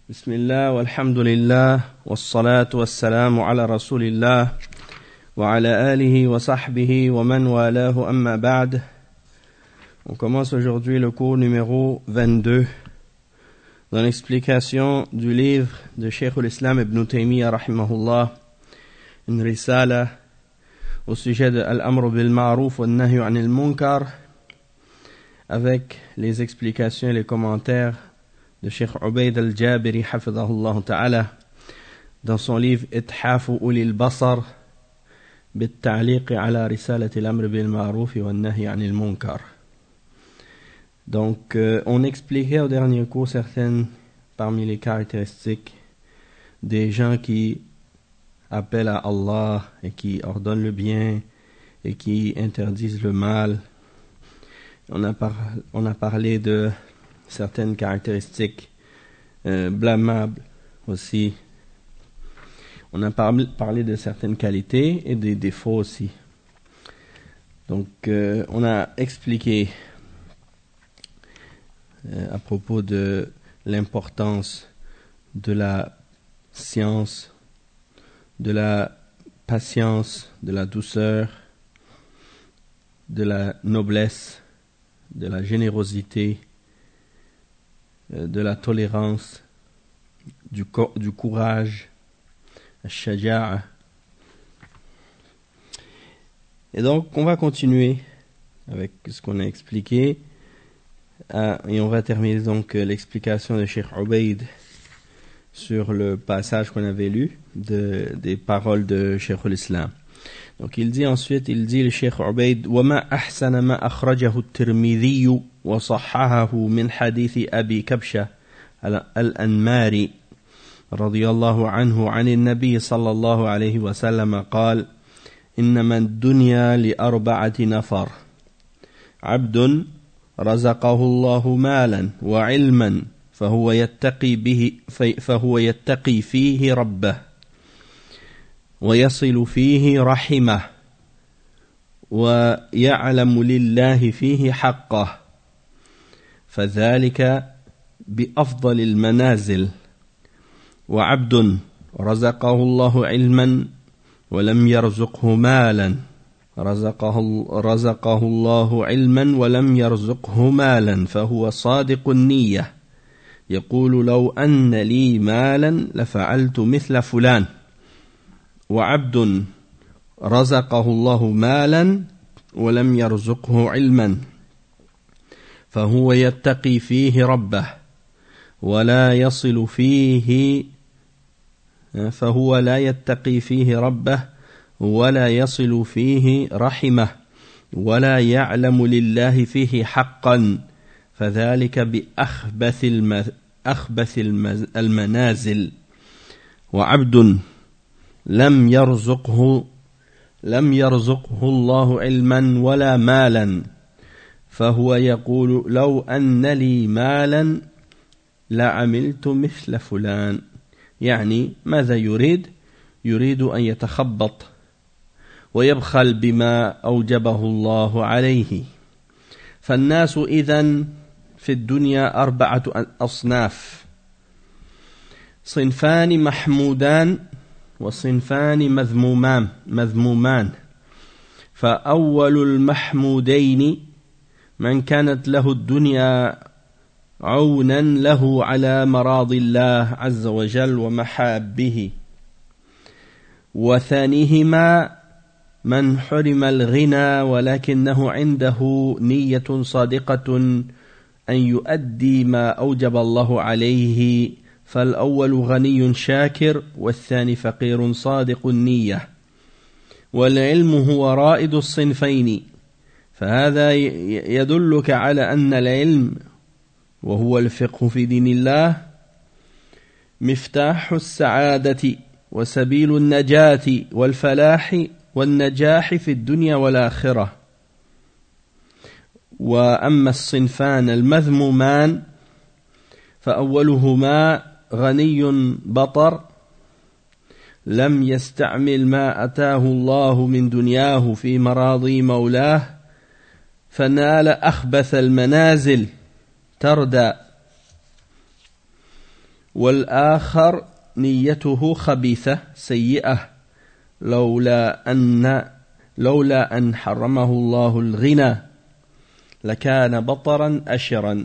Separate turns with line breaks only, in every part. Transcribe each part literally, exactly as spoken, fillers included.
بسم الله والحمد لله والصلاة والسلام على رسول الله وعلى آله وصحبه ومن والاه أما بعد. On commence aujourd'hui le cours numéro vingt-deux dans l'explication du livre de Cheikh al-Islam Ibn Taymiyyah rahimahullah, une risala au sujet de Al-Amr bil-Ma'ruf wa Nahy anil Munkar, avec les explications et les commentaires de Cheikh Ubayd al-Jabiri hafidhahullah ta'ala dans son livre Ithafu ulil basar bit-ta'liq ala risalati al-amr bil ma'ruf wa an-nahy 'anil munkar. Donc euh, on expliquait au dernier cours certaines parmi les caractéristiques des gens qui appellent à Allah et qui ordonnent le bien et qui interdisent le mal. On a, par, on a parlé de certaines caractéristiques euh, blâmables aussi. On a par, parlé de certaines qualités et des défauts aussi. Donc euh, on a expliqué euh, à propos de l'importance de la science, de la patience, de la douceur, de la noblesse, de la générosité, de la tolérance, du, co- du courage, al-shaja'a. Et donc, on va continuer avec ce qu'on a expliqué, euh, et on va terminer donc l'explication de Cheikh Ubayd sur le passage qu'on avait lu de, des paroles de Cheikh al-Islam. Donc, il dit ensuite, il dit le Cheikh Ubayd, وَمَا أَحْسَنَ مَا أَخْرَجَهُ التِّرْمِذِيُّ وصححه من حديث أبي كبشة الأنماري رضي الله عنه عن النبي صلى الله عليه وسلم قال: إنما الدنيا لأربعة نفر: عبد رزقه الله مالا وعلما فهو يتقي به فهو يتقي فيه ربه ويصل فيه رحمه ويعلم لله فيه حقه، فذلك بأفضل المنازل. وعبد رزقه الله علما ولم يرزقه مالا رزقه, رزقه الله علما ولم يرزقه مالا فهو صادق النية يقول لو أن لي مالا لفعلت مثل فلان. وعبد رزقه الله مالا ولم يرزقه علما فهو يتقي فيه ربه ولا يصل فيه فهو لا يتقي فيه ربه ولا يصل فيه رحمه ولا يعلم لله فيه حقا، فذلك بأخبث أخبث المنازل. وعبد لم يرزقه لم يرزقه الله علما ولا مالا فهو يقول لو أن لي مالا لعملت مثل فلان. يعني ماذا يريد؟ يريد أن يتخبط ويبخل بما أوجبه الله عليه. فالناس إذن في الدنيا أربعة أصناف: صنفان محمودان وصنفان مذمومان مذمومان فأول المحمودين من كانت له الدنيا عونا له على مراض الله عز وجل ومحابه، وثانيهما من حرم الغنى ولكنه عنده نية صادقة أن يؤدي ما أوجب الله عليه، فالأول غني شاكر والثاني فقير صادق النية. والعلم هو رائد الصنفين، فهذا يدلك على أن العلم وهو الفقه في دين الله مفتاح السعادة وسبيل النجاة والفلاح والنجاح في الدنيا والآخرة. وأما الصنفان المذمومان فأولهما غني بطر لم يستعمل ما أتاه الله من دنياه في مراضي مولاه فنال أخبث المنازل تردى. والآخر نيته خبيثة سيئة لولا أن لولا أن حرمه الله الغنى لكان بطرا أشرا.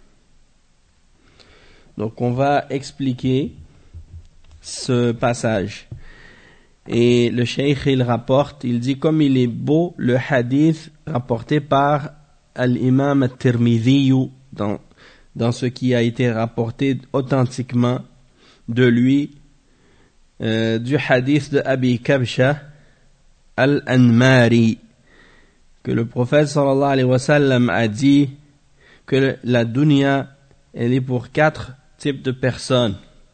Donc on va expliquer ce passage. Et le cheikh il rapporte, il dit comme il est beau le hadith rapporté par al-imam al-Tirmidhi dans, dans ce qui a été rapporté authentiquement de lui, euh, du hadith de Abi Kabsha al-Anmari, que le prophète sallallahu alayhi wa sallam a dit que la dunya elle est pour quatre types de personnes.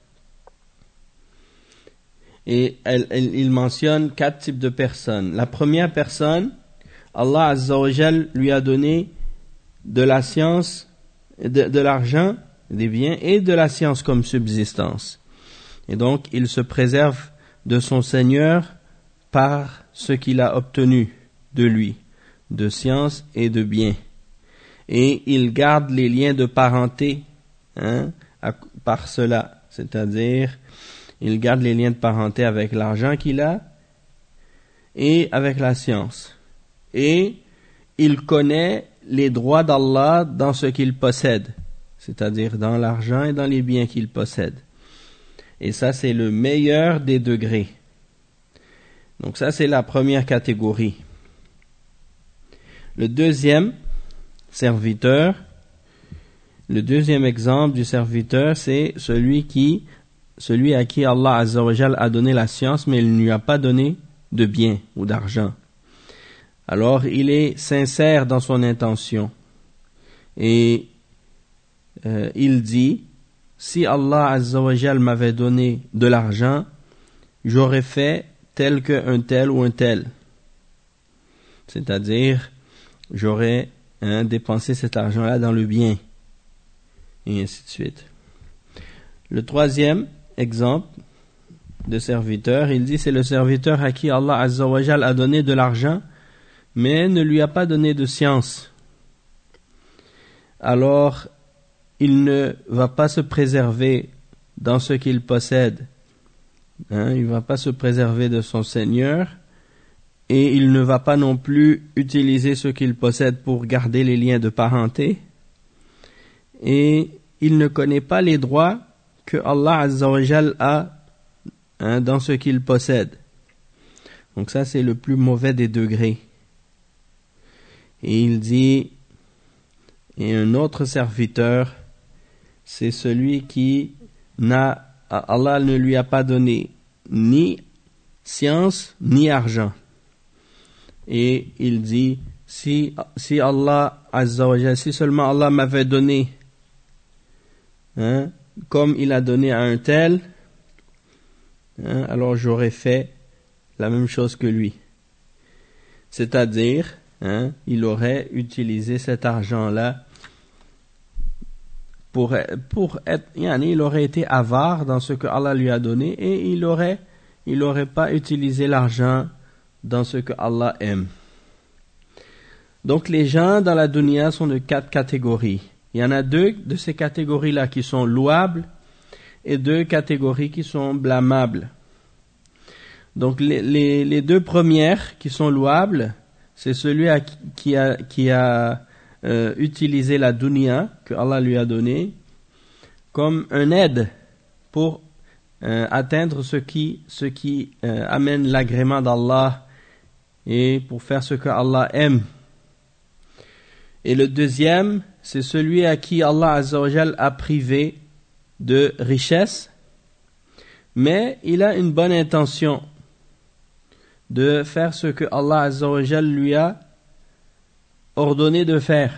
Et elle, elle, il mentionne quatre types de personnes. La première personne, Allah Azza wa Jal lui a donné de la science, de, de l'argent, des biens et de la science comme subsistance. Et donc, il se préserve de son Seigneur par ce qu'il a obtenu de lui, de science et de biens. Et il garde les liens de parenté, hein, à, par cela, c'est-à-dire il garde les liens de parenté avec l'argent qu'il a et avec la science. Et il connaît les droits d'Allah dans ce qu'il possède, c'est-à-dire dans l'argent et dans les biens qu'il possède. Et ça, c'est le meilleur des degrés. Donc ça, c'est la première catégorie. Le deuxième serviteur, le deuxième exemple du serviteur, c'est celui qui celui à qui Allah Azza wa Jal a donné la science, mais il ne lui a pas donné de biens ou d'argent. Alors, il est sincère dans son intention. Et euh, il dit, si Allah Azza wa Jal m'avait donné de l'argent, j'aurais fait tel qu'un tel ou un tel. C'est-à-dire, j'aurais hein, dépensé cet argent-là dans le bien. Et ainsi de suite. Le troisième exemple de serviteur, il dit c'est le serviteur à qui Allah Azza wa Jal a donné de l'argent, mais ne lui a pas donné de science. Alors, il ne va pas se préserver dans ce qu'il possède. Hein, il ne va pas se préserver de son Seigneur et il ne va pas non plus utiliser ce qu'il possède pour garder les liens de parenté. Et il ne connaît pas les droits que Allah Azza wa Jal a hein, dans ce qu'il possède. Donc ça, c'est le plus mauvais des degrés. Et il dit, et un autre serviteur, c'est celui qui n'a, Allah ne lui a pas donné ni science, ni argent. Et il dit, si, si Allah Azza wa Jal, si seulement Allah m'avait donné, hein, comme il a donné à un tel, hein, alors j'aurais fait la même chose que lui. C'est-à-dire, hein, il aurait utilisé cet argent-là pour, pour être, yani, il aurait été avare dans ce que Allah lui a donné et il aurait, il aurait pas utilisé l'argent dans ce que Allah aime. Donc les gens dans la dunya sont de quatre catégories. Il y en a deux de ces catégories-là qui sont louables et deux catégories qui sont blâmables. Donc les, les, les deux premières qui sont louables, c'est celui à, qui a, qui a euh, utilisé la dunya que Allah lui a donnée comme un aide pour euh, atteindre ce qui, ce qui euh, amène l'agrément d'Allah et pour faire ce que Allah aime. Et le deuxième, c'est celui à qui Allah Azza wa Jal a privé de richesse, mais il a une bonne intention de faire ce que Allah Azza wa Jal lui a ordonné de faire.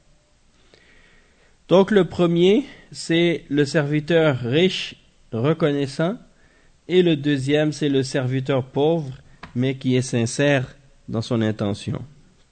Donc le premier, c'est le serviteur riche, reconnaissant, et le deuxième, c'est le serviteur pauvre, mais qui est sincère dans son intention.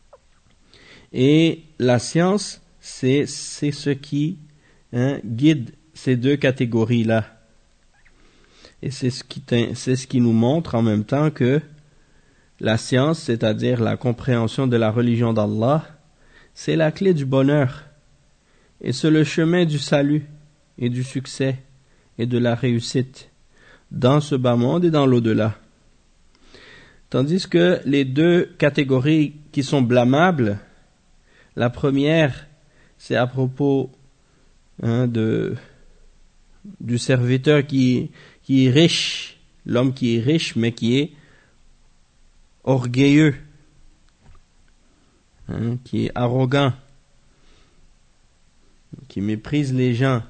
Et la science, c'est, c'est ce qui hein, guide ces deux catégories-là. Et c'est ce qui, c'est ce qui nous montre en même temps que la science, c'est-à-dire la compréhension de la religion d'Allah, c'est la clé du bonheur. Et c'est le chemin du salut et du succès et de la réussite dans ce bas monde et dans l'au-delà. Tandis que les deux catégories qui sont blâmables, la première, c'est à propos hein, de, du serviteur qui, qui est riche, l'homme qui est riche mais qui est orgueilleux, hein, qui est arrogant, qui méprise les gens.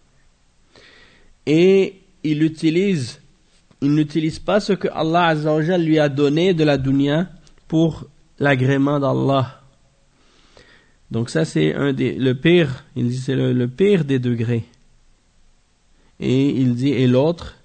Et il utilise, il n'utilise pas ce que Allah Azza wa Jal lui a donné de la dunya pour l'agrément d'Allah. Donc ça c'est un des, le pire, il dit c'est le, le pire des degrés. Et il dit, et l'autre,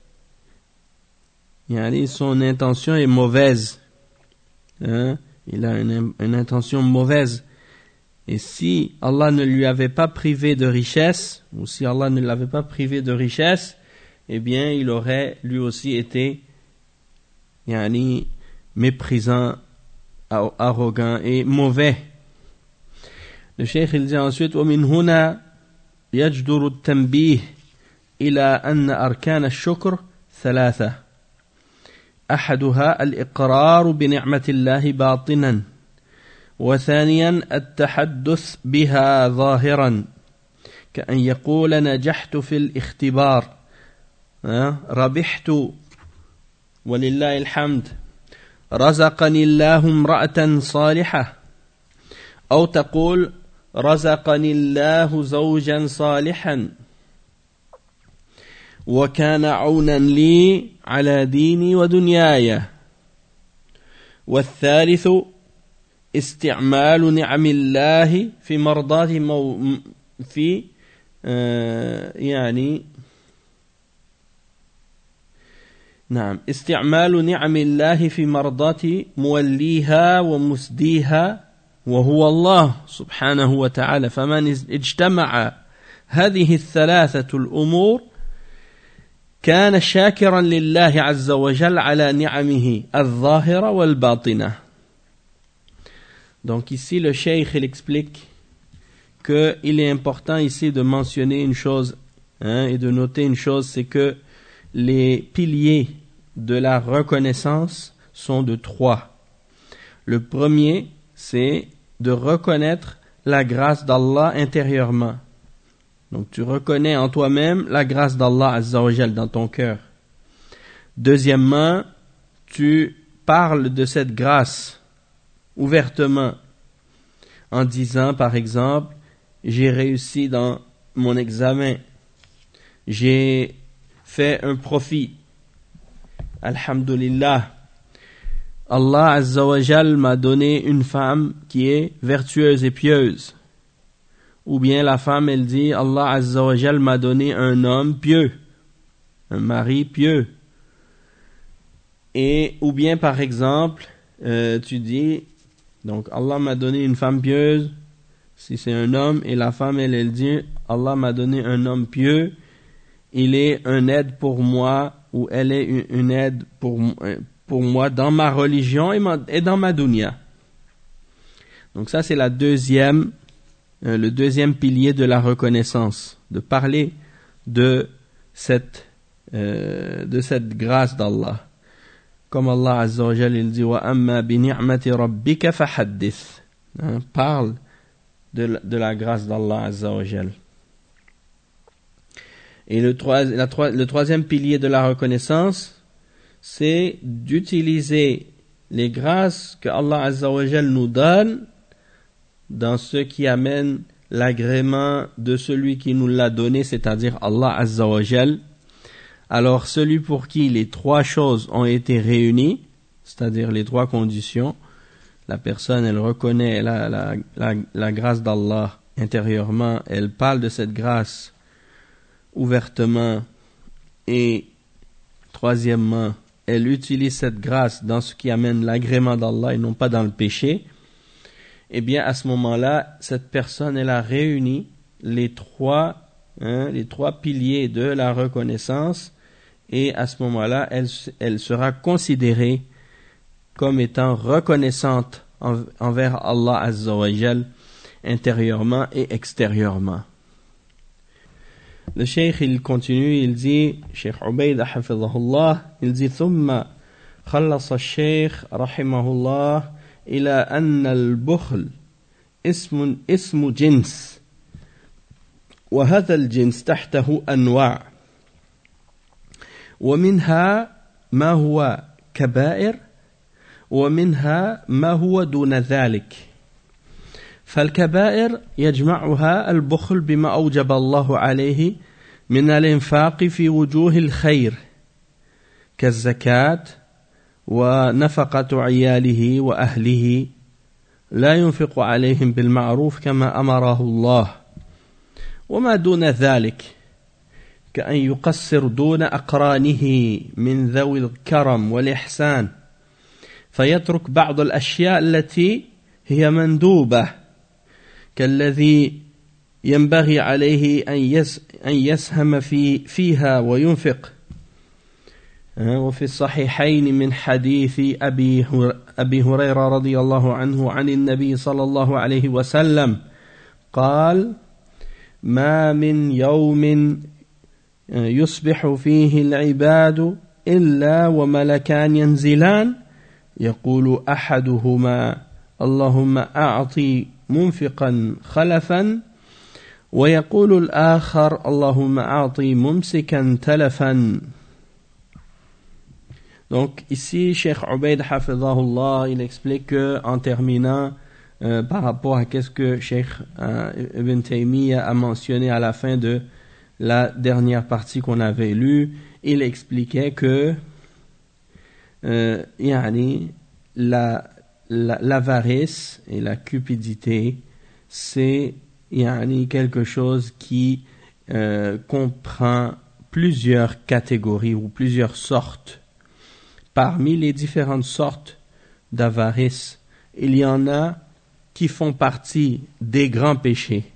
yani son intention est mauvaise. Hein? Il a une, une intention mauvaise. Et si Allah ne lui avait pas privé de richesse, ou si Allah ne l'avait pas privé de richesse, eh bien, il aurait lui aussi été yani, méprisant, arrogant et mauvais. Le cheikh il dit ensuite ومن هنا يجدر التنبيه إلى أن أركان الشكر ثلاثة أحدها الإقرار بنعمة الله باطنا وثانيا التحدث بها ظاهرا كأن يقول نجحت في الاختبار ربحت ولله الحمد رزقني الله امرأة صالحة أو تقول رزقني الله زوجا صالحا وكان عونا لي على ديني ودنياي والثالث استعمال نعم الله في مرضاة مو في آه يعني نعم استعمال نعم الله في مرضاة موليها ومسديها وهو الله سبحانه وتعالى فمن اجتمع هذه الثلاثة الأمور كان شاكرا لله عز وجل على نعمه الظاهرة والباطنة. Donc ici le cheikh il explique qu'il est important ici de mentionner une chose hein, et de noter une chose, c'est que les piliers de la reconnaissance sont de trois. Le premier, c'est de reconnaître la grâce d'Allah intérieurement. Donc tu reconnais en toi-même la grâce d'Allah Azza wa Jal dans ton cœur. Deuxièmement, tu parles de cette grâce ouvertement en disant par exemple j'ai réussi dans mon examen, j'ai fait un profit, alhamdulillah, Allah Azza wa Jal m'a donné une femme qui est vertueuse et pieuse. Ou bien la femme elle dit Allah Azza wa Jal m'a donné un homme pieux, un mari pieux. Et ou bien par exemple euh, tu dis donc Allah m'a donné une femme pieuse si c'est un homme, et la femme elle elle dit Allah m'a donné un homme pieux, il est un aide pour moi, ou elle est une, une aide pour, pour moi dans ma religion et, ma, et dans ma dunya. Donc ça c'est la deuxième euh, le deuxième pilier de la reconnaissance, de parler de cette euh, de cette grâce d'Allah. Comme Allah Azza wa Jal il dit wa amma bi ni'mati rabbika fahaddith. Hein, parle de la, de la grâce d'Allah Azza wa Jal. Et le, trois, la, le troisième pilier de la reconnaissance, c'est d'utiliser les grâces que Allah Azza wa Jal nous donne dans ce qui amène l'agrément de celui qui nous l'a donné, c'est-à-dire Allah Azza wa Jal. Alors celui pour qui les trois choses ont été réunies, c'est-à-dire les trois conditions, la personne elle reconnaît la, la, la, la grâce d'Allah intérieurement, elle parle de cette grâce ouvertement, et troisièmement, elle utilise cette grâce dans ce qui amène l'agrément d'Allah et non pas dans le péché, eh bien à ce moment-là, cette personne elle a réuni les trois, hein, les trois piliers de la reconnaissance, et à ce moment-là, elle, elle sera considérée comme étant reconnaissante en, envers Allah Azza wa Jal intérieurement et extérieurement. Le cheikh il continue, il dit, Cheikh Ubayd hafidhahullah, il dit ثم خلص الشيخ رحمه الله إلى أن البخل اسم اسم جنس وهذا الجنس تحته أنواع ومنها ما هو كبائر ومنها ما هو دون ذلك فالكبائر يجمعها البخل بما أوجب الله عليه من الإنفاق في وجوه الخير كالزكاة ونفقة عياله وأهله لا ينفق عليهم بالمعروف كما أمره الله وما دون ذلك كأن يقصر دون أقرانه من ذوي الكرم والإحسان فيترك بعض الأشياء التي هي مندوبة كالذي ينبغي عليه أن يسهم في فيها وينفق وفي الصحيحين من حديث أبي أبي هريرة رضي الله عنه عن النبي صلى الله عليه وسلم قال ما من يوم يصبح فيه العباد إلا وملكان ينزلان يقول أحدهما اللهم أعطي منفقا خلفا ويقول الآخر اللهم أعطي ممسكا تلفا. Donc ici, Cheikh Ubayd hafidhahullah, il explique que, en terminant euh, par rapport à qu'est-ce que Cheikh euh, Ibn Taymiyyah a mentionné à la fin de la dernière partie qu'on avait lue, il expliquait que euh, yani, la, la, l'avarice et la cupidité, c'est yani, quelque chose qui euh, comprend plusieurs catégories ou plusieurs sortes. Parmi les différentes sortes d'avarice, il y en a qui font partie des grands péchés,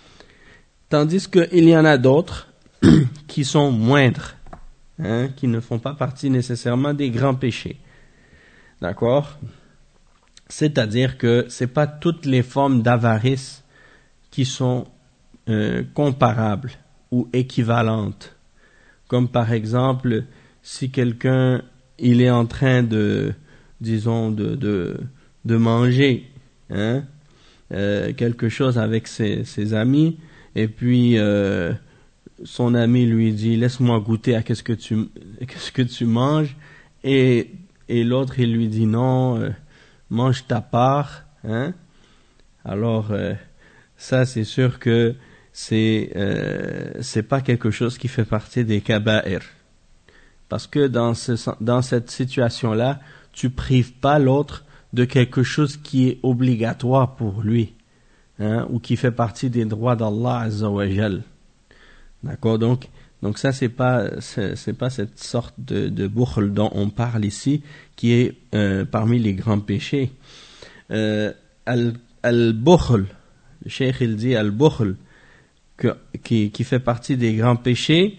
tandis qu'il y en a d'autres qui sont moindres, hein, qui ne font pas partie nécessairement des grands péchés. D'accord? C'est-à-dire que ce n'est pas toutes les formes d'avarice qui sont euh, comparables ou équivalentes. Comme par exemple, si quelqu'un il est en train de, disons, de, de, de manger hein, euh, quelque chose avec ses, ses amis, et puis euh, son ami lui dit « Laisse-moi goûter à qu'est-ce que tu, qu'est-ce que tu manges », et, et l'autre il lui dit « Non, euh, mange ta part hein. ». Alors, euh, ça c'est sûr que c'est, euh, c'est pas quelque chose qui fait partie des kaba'ir. Parce que dans, ce, dans cette situation-là, tu prives pas l'autre de quelque chose qui est obligatoire pour lui, hein, ou qui fait partie des droits d'Allah Azza wa Jal. D'accord? Donc, donc ça, c'est pas, c'est, c'est pas cette sorte de, de bukhl dont on parle ici, qui est euh, parmi les grands péchés. Euh, al, al-bukhl, le cheikh il dit al-bukhl, que, qui, qui fait partie des grands péchés,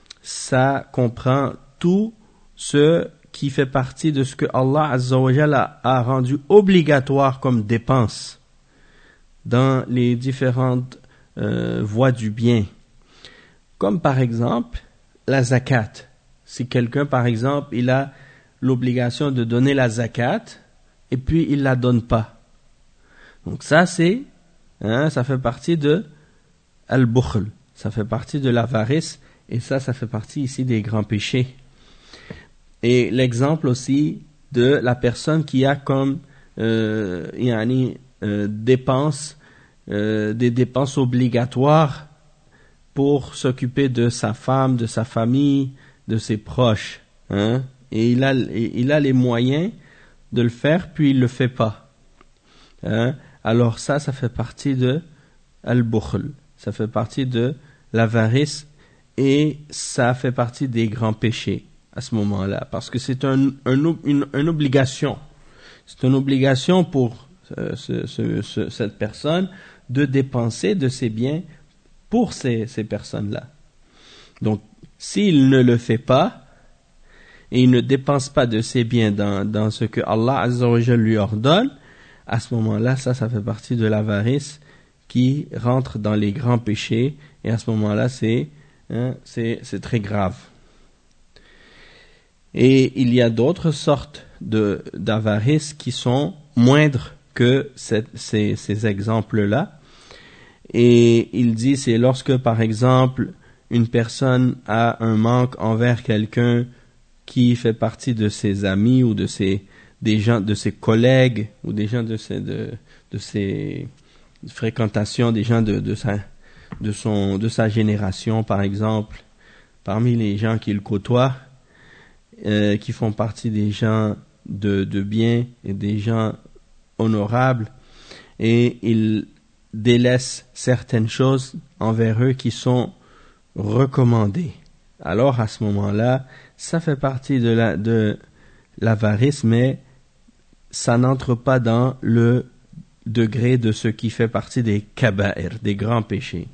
ça comprend tout ce qui fait partie de ce que Allah Azza wa Jalla a rendu obligatoire comme dépense dans les différentes euh, voies du bien. Comme par exemple la zakat. Si quelqu'un par exemple il a l'obligation de donner la zakat et puis il la donne pas. Donc ça c'est, hein, ça fait partie de al-bukhl, ça fait partie de l'avarice et ça, ça fait partie ici des grands péchés. Et l'exemple aussi de la personne qui a comme euh, yani, euh, dépenses, euh, des dépenses obligatoires pour s'occuper de sa femme, de sa famille, de ses proches. Hein? Et il a, il a les moyens de le faire, puis il le fait pas. Hein? Alors ça, ça fait partie de al-bukhl. Ça fait partie de l'avarice et ça fait partie des grands péchés à ce moment-là, parce que c'est un, un, une, une obligation. C'est une obligation pour euh, ce, ce, ce, cette personne de dépenser de ses biens pour ces, ces personnes-là. Donc, s'il ne le fait pas, et il ne dépense pas de ses biens dans, dans ce que Allah Azza wa Jalla lui ordonne, à ce moment-là, ça, ça fait partie de l'avarice qui rentre dans les grands péchés, et à ce moment-là, c'est hein, c'est, c'est très grave. Et il y a d'autres sortes de, d'avarice qui sont moindres que cette, ces, ces exemples-là. Et il dit, c'est lorsque, par exemple, une personne a un manque envers quelqu'un qui fait partie de ses amis ou de ses, des gens, de ses collègues ou des gens de ses, de, de ses fréquentations, des gens de, de sa, de son, de sa génération, par exemple, parmi les gens qu'il côtoie, euh, qui font partie des gens de, de bien et des gens honorables, et il délaisse certaines choses envers eux qui sont recommandées. Alors à ce moment-là, ça fait partie de la de l'avarice, mais ça n'entre pas dans le degré de ce qui fait partie des kaba'ir, des grands péchés.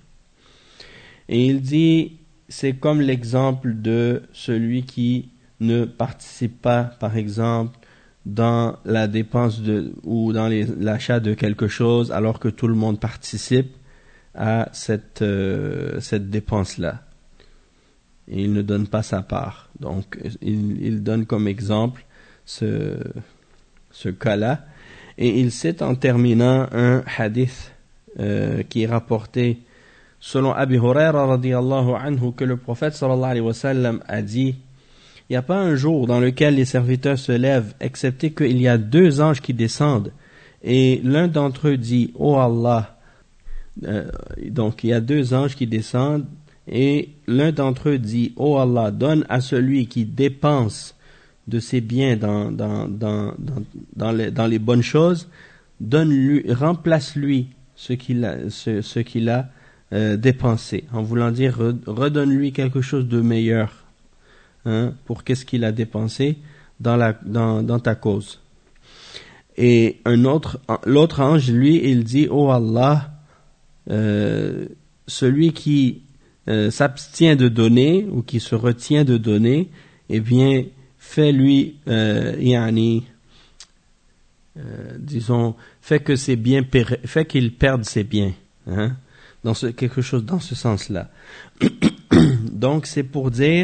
Et il dit, c'est comme l'exemple de celui qui ne participe pas, par exemple, dans la dépense de, ou dans les, l'achat de quelque chose, alors que tout le monde participe à cette, euh, cette dépense-là. Et il ne donne pas sa part. Donc, il, il donne comme exemple ce, ce cas-là. Et il cite en terminant un hadith euh, qui est rapporté selon Abi Huraira radiyallahu anhu, que le prophète sallallahu alayhi wa sallam a dit: il n'y a pas un jour dans lequel les serviteurs se lèvent, excepté qu'il y a deux anges qui descendent, et l'un d'entre eux dit: oh Allah. Euh, donc il y a deux anges qui descendent, et l'un d'entre eux dit: oh Allah, donne à celui qui dépense de ses biens dans, dans, dans, dans, dans, les, dans les bonnes choses, donne-lui, remplace-lui ce qu'il a, ce, ce qu'il a euh, dépensé, en voulant dire redonne-lui quelque chose de meilleur. Hein, pour qu'est-ce qu'il a dépensé dans, la, dans, dans ta cause. Et un autre, l'autre ange, lui, il dit: oh Allah, euh, celui qui euh, s'abstient de donner ou qui se retient de donner, eh bien, fais-lui, euh, yani, euh, disons, fait que ses biens, fait qu'il perde ses biens, hein, dans ce, quelque chose dans ce sens-là. Donc, c'est pour dire,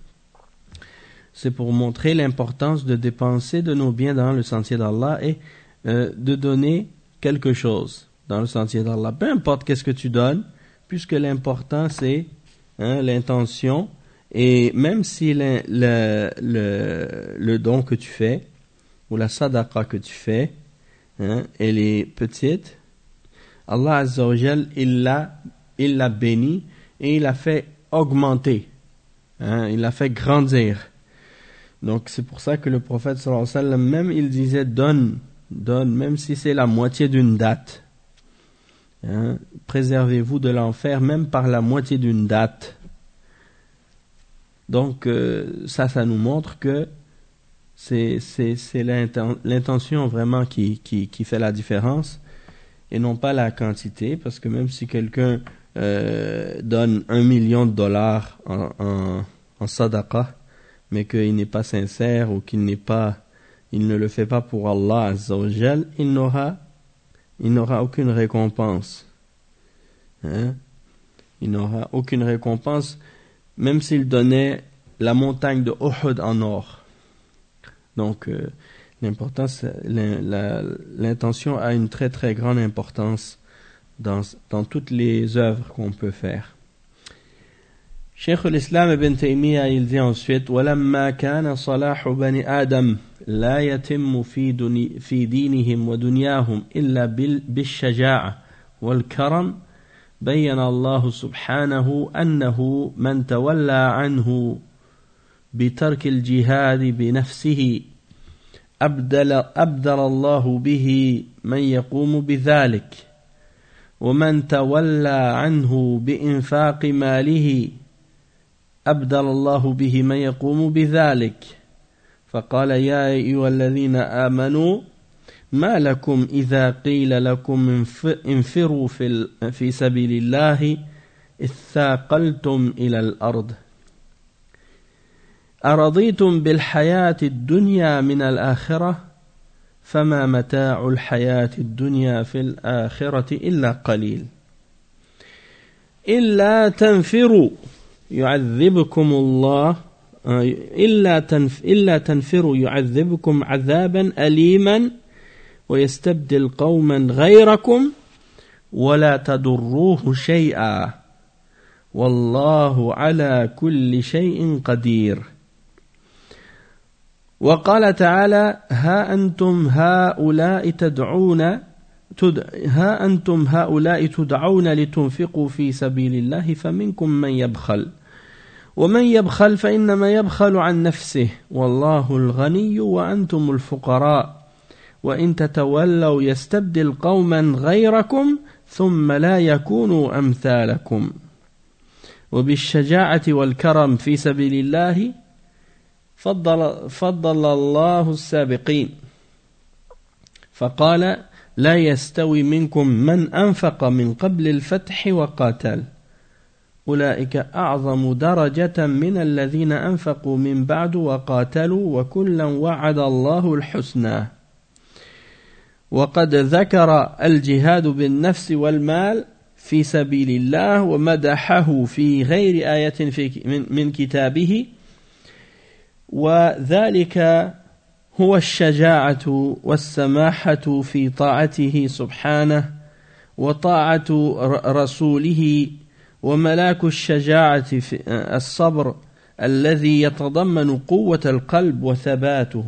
c'est pour montrer l'importance de dépenser de nos biens dans le sentier d'Allah et euh, de donner quelque chose dans le sentier d'Allah. Peu importe qu'est-ce que tu donnes, puisque l'important c'est hein, l'intention, et même si le, le, le, le don que tu fais, ou la sadaqa que tu fais, hein, elle est petite, Allah Azza wa Jal, il l'a, il l'a béni et il l'a fait augmenter, hein, il l'a fait grandir. Donc c'est pour ça que le prophète sallallahu alayhi wa sallam, même il disait donne, donne, même si c'est la moitié d'une date. Hein, préservez-vous de l'enfer même par la moitié d'une date. Donc euh, ça, ça nous montre que c'est, c'est, c'est l'inten- l'intention vraiment qui, qui, qui fait la différence et non pas la quantité, parce que même si quelqu'un euh, donne un million de dollars en, en, en sadaqa, mais qu'il n'est pas sincère ou qu'il n'est pas, il ne le fait pas pour Allah Azza wa Jal, il n'aura, il n'aura aucune récompense. Hein? Il n'aura aucune récompense, même s'il donnait la montagne de Uhud en or. Donc, euh, l'importance, la, la, l'intention a une très très grande importance dans, dans toutes les œuvres qu'on peut faire. Cheikh l'Islam Ibn Taymiyyah, il dit ensuite: وَلَمَّا كَانَ صَلَاحُ بَنِي آدَمَ لَا يَتِمُّ فِي, دني في دينهم ودنياهم إلا بالشجاعة والكرم بين الله سبحانه أنه من تولى عنه بترك الجهاد بنفسه أبدل, أبدل الله به من يقوم بذلك، ومن تولى عنه بإنفاق ماله أبدل الله به من يقوم بذلك. فقال: يا أيها الذين آمنوا ما لكم إذا قيل لكم انفروا في, في سبيل الله اثاقلتم إلى الأرض أرضيتم بالحياة الدنيا من الآخرة فما متاع الحياة الدنيا في الآخرة إلا قليل إلا تنفروا يعذبكم الله إلا تنف إلا تنفروا يعذبكم عذابا أليما ويستبدل قوما غيركم ولا تضروه شيئا والله على كل شيء قدير. وقال تعالى ها أنتم هؤلاء تدعون تد... ها أنتم هؤلاء تدعون لتنفقوا في سبيل الله فمنكم من يبخل ومن يبخل فإنما يبخل عن نفسه والله الغني وأنتم الفقراء وإن تتولوا يستبدل قوما غيركم ثم لا يكونوا أمثالكم. وبالشجاعة والكرم في سبيل الله فضل, فضل الله السابقين فقال لا يستوي منكم من أنفق من قبل الفتح وقاتل أولئك أعظم درجة من الذين أنفقوا من بعد وقاتلوا وكلا وعد الله الحسنى. وقد ذكر الجهاد بالنفس والمال في سبيل الله ومدحه في غير آية في من كتابه وذلك هو الشجاعة والسماحة في طاعته سبحانه وطاعة رسوله وملاك الشجاعة في الصبر الذي يتضمن قوة القلب وثباته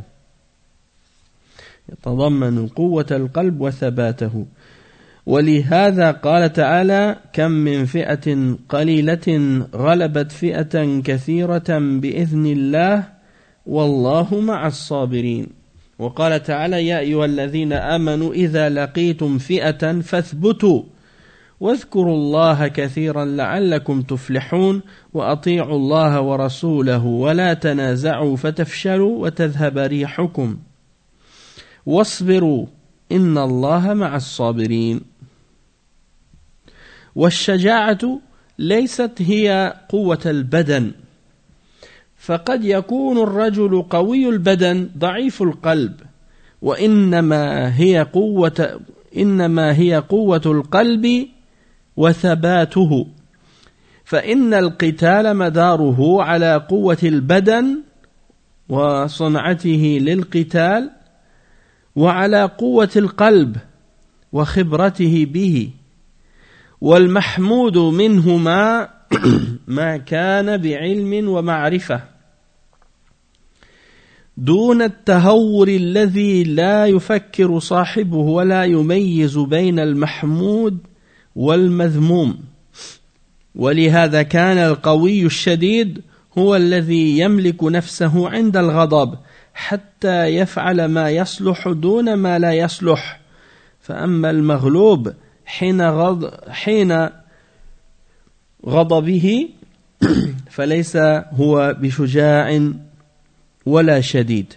يتضمن قوة القلب وثباته. ولهذا قال تعالى كم من فئة قليلة غلبت فئة كثيرة بإذن الله والله مع الصابرين. وقال تعالى يا أيها الذين آمنوا إذا لقيتم فئة فاثبتوا واذكروا الله كثيرا لعلكم تفلحون وأطيعوا الله ورسوله ولا تنازعوا فتفشلوا وتذهب ريحكم واصبروا إن الله مع الصابرين. والشجاعة ليست هي قوة البدن فقد يكون الرجل قوي البدن ضعيف القلب وإنما هي قوة إنما هي قوة القلب وثباته فإن القتال مداره على قوة البدن وصنعته للقتال وعلى قوة القلب وخبرته به والمحمود منهما ما كان بعلم ومعرفة دون التهور الذي لا يفكر صاحبه ولا يميز بين المحمود والمذموم. ولهذا كان القوي الشديد هو الذي يملك نفسه عند الغضب حتى يفعل ما يصلح دون ما لا يصلح فأما المغلوب حين غض حين غضبه فليس هو بشجاع ولا شديد.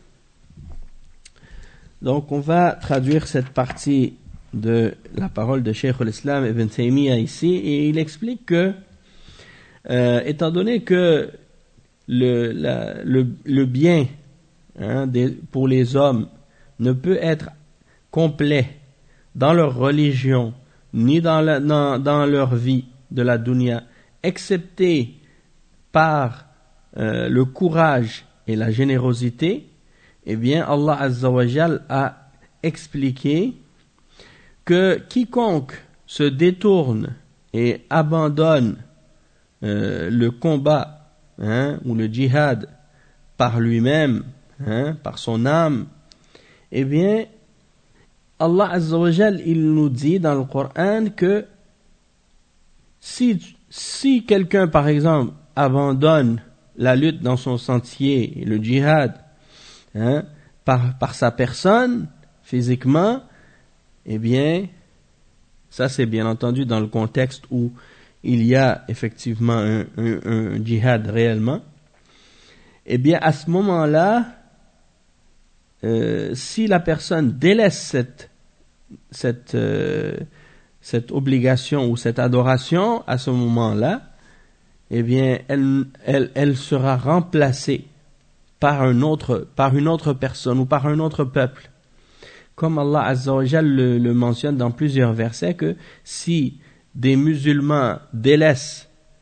Donc on va traduire cette partie de la parole de Cheikh al-Islam Ibn Taymiyyah ici et il explique que euh, étant donné que le, la, le, le bien hein, des, pour les hommes ne peut être complet dans leur religion ni dans, la, dans, dans leur vie de la dunya excepté par euh, le courage et la générosité, eh bien Allah Azza wa Jal a expliqué que quiconque se détourne et abandonne euh, le combat hein, ou le djihad par lui-même, hein, par son âme, eh bien Allah Azza wa Jal il nous dit dans le Coran que si, si quelqu'un par exemple abandonne la lutte dans son sentier, le djihad, hein, par, par sa personne, physiquement, eh bien, ça c'est bien entendu dans le contexte où il y a effectivement un, un, un djihad réellement, eh bien à ce moment-là, euh, si la personne délaisse cette, cette, euh, cette obligation ou cette adoration à ce moment-là, eh bien, elle, elle, elle sera remplacée par un autre, par une autre personne ou par un autre peuple. Comme Allah Azza wa Jal le, le mentionne dans plusieurs versets que si des musulmans délaissent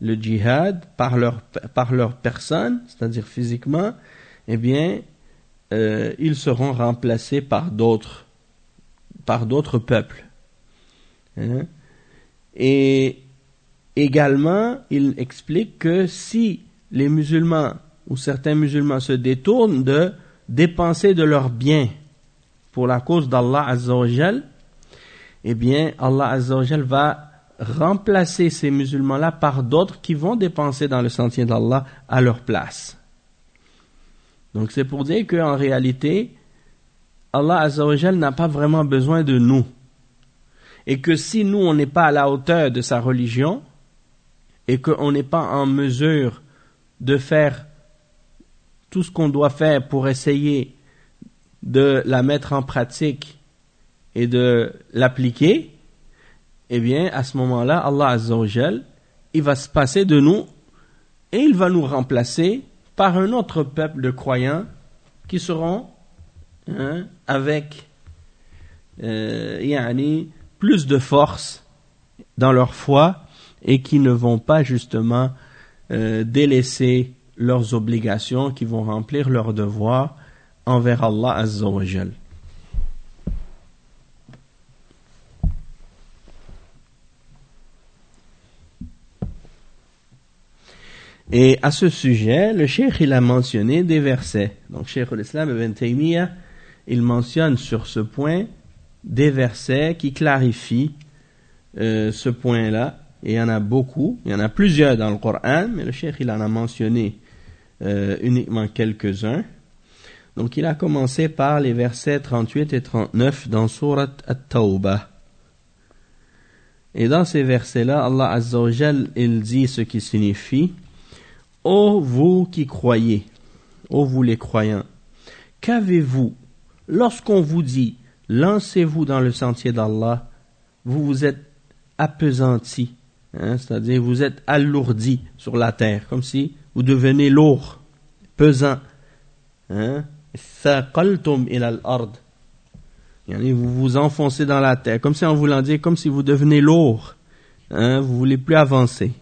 le djihad par leur, par leur personne, c'est-à-dire physiquement, eh bien, euh, ils seront remplacés par d'autres, par d'autres peuples. Hein? Et également, il explique que si les musulmans ou certains musulmans se détournent de dépenser de leurs biens pour la cause d'Allah Azza wa Jal, eh bien, Allah Azza wa Jal va remplacer ces musulmans-là par d'autres qui vont dépenser dans le sentier d'Allah à leur place. Donc c'est pour dire qu'en réalité, Allah Azza wa Jal n'a pas vraiment besoin de nous. Et que si nous, on n'est pas à la hauteur de sa religion, et qu'on n'est pas en mesure de faire tout ce qu'on doit faire pour essayer de la mettre en pratique et de l'appliquer, eh bien, à ce moment-là, Allah Azza wa Jal, il va se passer de nous et il va nous remplacer par un autre peuple de croyants qui seront hein, avec euh, yani, plus de force dans leur foi et qui ne vont pas justement euh, délaisser leurs obligations, qui vont remplir leurs devoirs envers Allah Azza wa Jal. Et à ce sujet, le cheikh il a mentionné des versets. Donc, Cheikh al-Islam Ibn Taymiyyah, il mentionne sur ce point des versets qui clarifient euh, ce point-là. Et il y en a beaucoup, il y en a plusieurs dans le Coran, mais le cheikh il en a mentionné euh, uniquement quelques-uns. Donc, il a commencé par les versets trente-huit et trente-neuf dans Surat At-Tawbah. Et dans ces versets-là, Allah Azza wa Jal, il dit ce qui signifie: ô vous qui croyez, ô vous les croyants, qu'avez-vous lorsqu'on vous dit lancez-vous dans le sentier d'Allah, vous vous êtes appesantis, hein, c'est-à-dire vous êtes alourdis sur la terre, comme si vous devenez lourd, pesant, hein, thaqaltum ila al-ard, vous vous enfoncez dans la terre, comme si en voulant dire, comme si vous devenez lourd, hein, vous voulez plus avancer.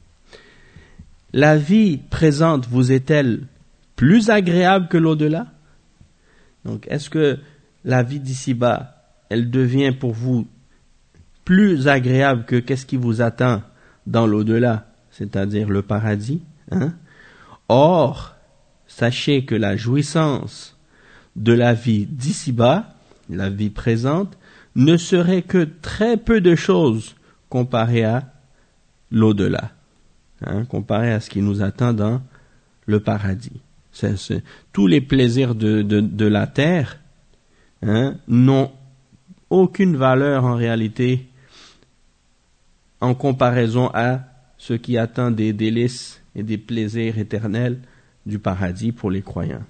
La vie présente vous est-elle plus agréable que l'au-delà? Donc, est-ce que la vie d'ici-bas, elle devient pour vous plus agréable que qu'est-ce qui vous attend dans l'au-delà, c'est-à-dire le paradis, hein? Or, sachez que la jouissance de la vie d'ici-bas, la vie présente, ne serait que très peu de choses comparé à l'au-delà. Hein, comparé à ce qui nous attend dans le paradis. C'est, c'est, tous les plaisirs de, de, de la terre hein, n'ont aucune valeur en réalité en comparaison à ce qui attend des délices et des plaisirs éternels du paradis pour les croyants.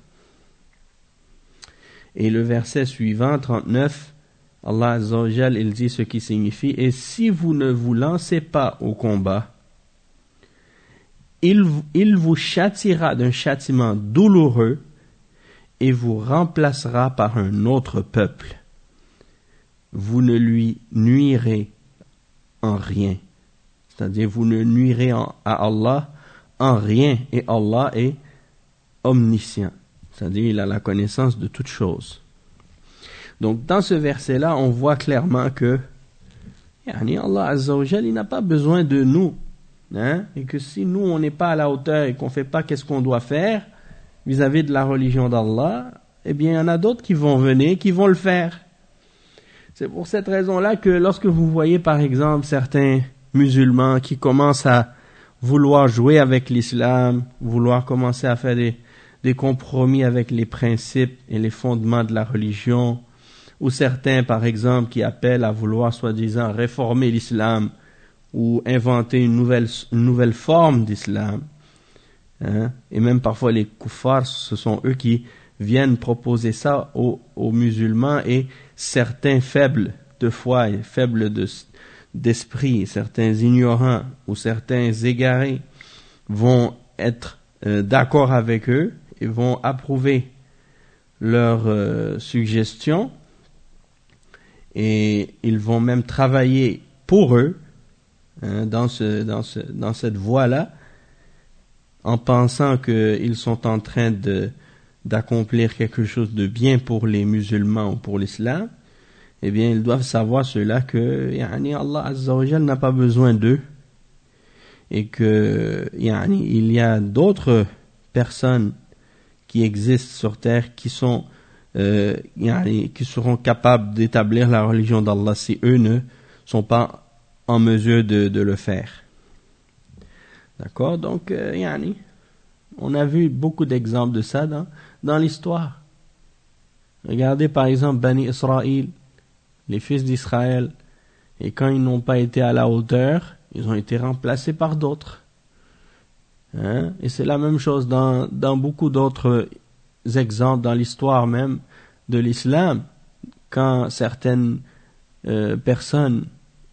Et le verset suivant, trente-neuf, Allah Azza wa Jal, il dit ce qui signifie: et si vous ne vous lancez pas au combat, Il, il vous châtiera d'un châtiment douloureux et vous remplacera par un autre peuple. Vous ne lui nuirez en rien. C'est-à-dire, vous ne nuirez en, à Allah en rien. Et Allah est omniscient. C'est-à-dire, il a la connaissance de toutes choses. Donc, dans ce verset-là, on voit clairement que yani, Allah Azza wa Jal, il n'a pas besoin de nous. Hein? Et que si nous, on n'est pas à la hauteur et qu'on ne fait pas qu'est-ce qu'on doit faire vis-à-vis de la religion d'Allah, eh bien, il y en a d'autres qui vont venir, qui vont le faire. C'est pour cette raison-là que lorsque vous voyez, par exemple, certains musulmans qui commencent à vouloir jouer avec l'islam, vouloir commencer à faire des, des compromis avec les principes et les fondements de la religion, ou certains, par exemple, qui appellent à vouloir, soi-disant, réformer l'islam, ou inventer une nouvelle, une nouvelle forme d'islam. Hein? Et même parfois les kuffars, ce sont eux qui viennent proposer ça aux, aux musulmans, et certains faibles de foi et faibles de, d'esprit, certains ignorants ou certains égarés vont être euh, d'accord avec eux et vont approuver leurs euh, suggestions, et ils vont même travailler pour eux, hein, dans, ce, dans, ce, dans cette voie-là, en pensant qu'ils sont en train de, d'accomplir quelque chose de bien pour les musulmans ou pour l'islam, eh bien, ils doivent savoir cela que yani, Allah Azza wa Jal n'a pas besoin d'eux et que yani, il y a d'autres personnes qui existent sur terre qui sont euh, yani, qui seront capables d'établir la religion d'Allah si eux ne sont pas en mesure de, de le faire. D'accord? Donc, euh, yani, on a vu beaucoup d'exemples de ça dans, dans l'histoire. Regardez par exemple Bani Israël, les fils d'Israël, et quand ils n'ont pas été à la hauteur, ils ont été remplacés par d'autres. Hein? Et c'est la même chose dans, dans beaucoup d'autres exemples dans l'histoire même de l'islam, quand certaines euh, personnes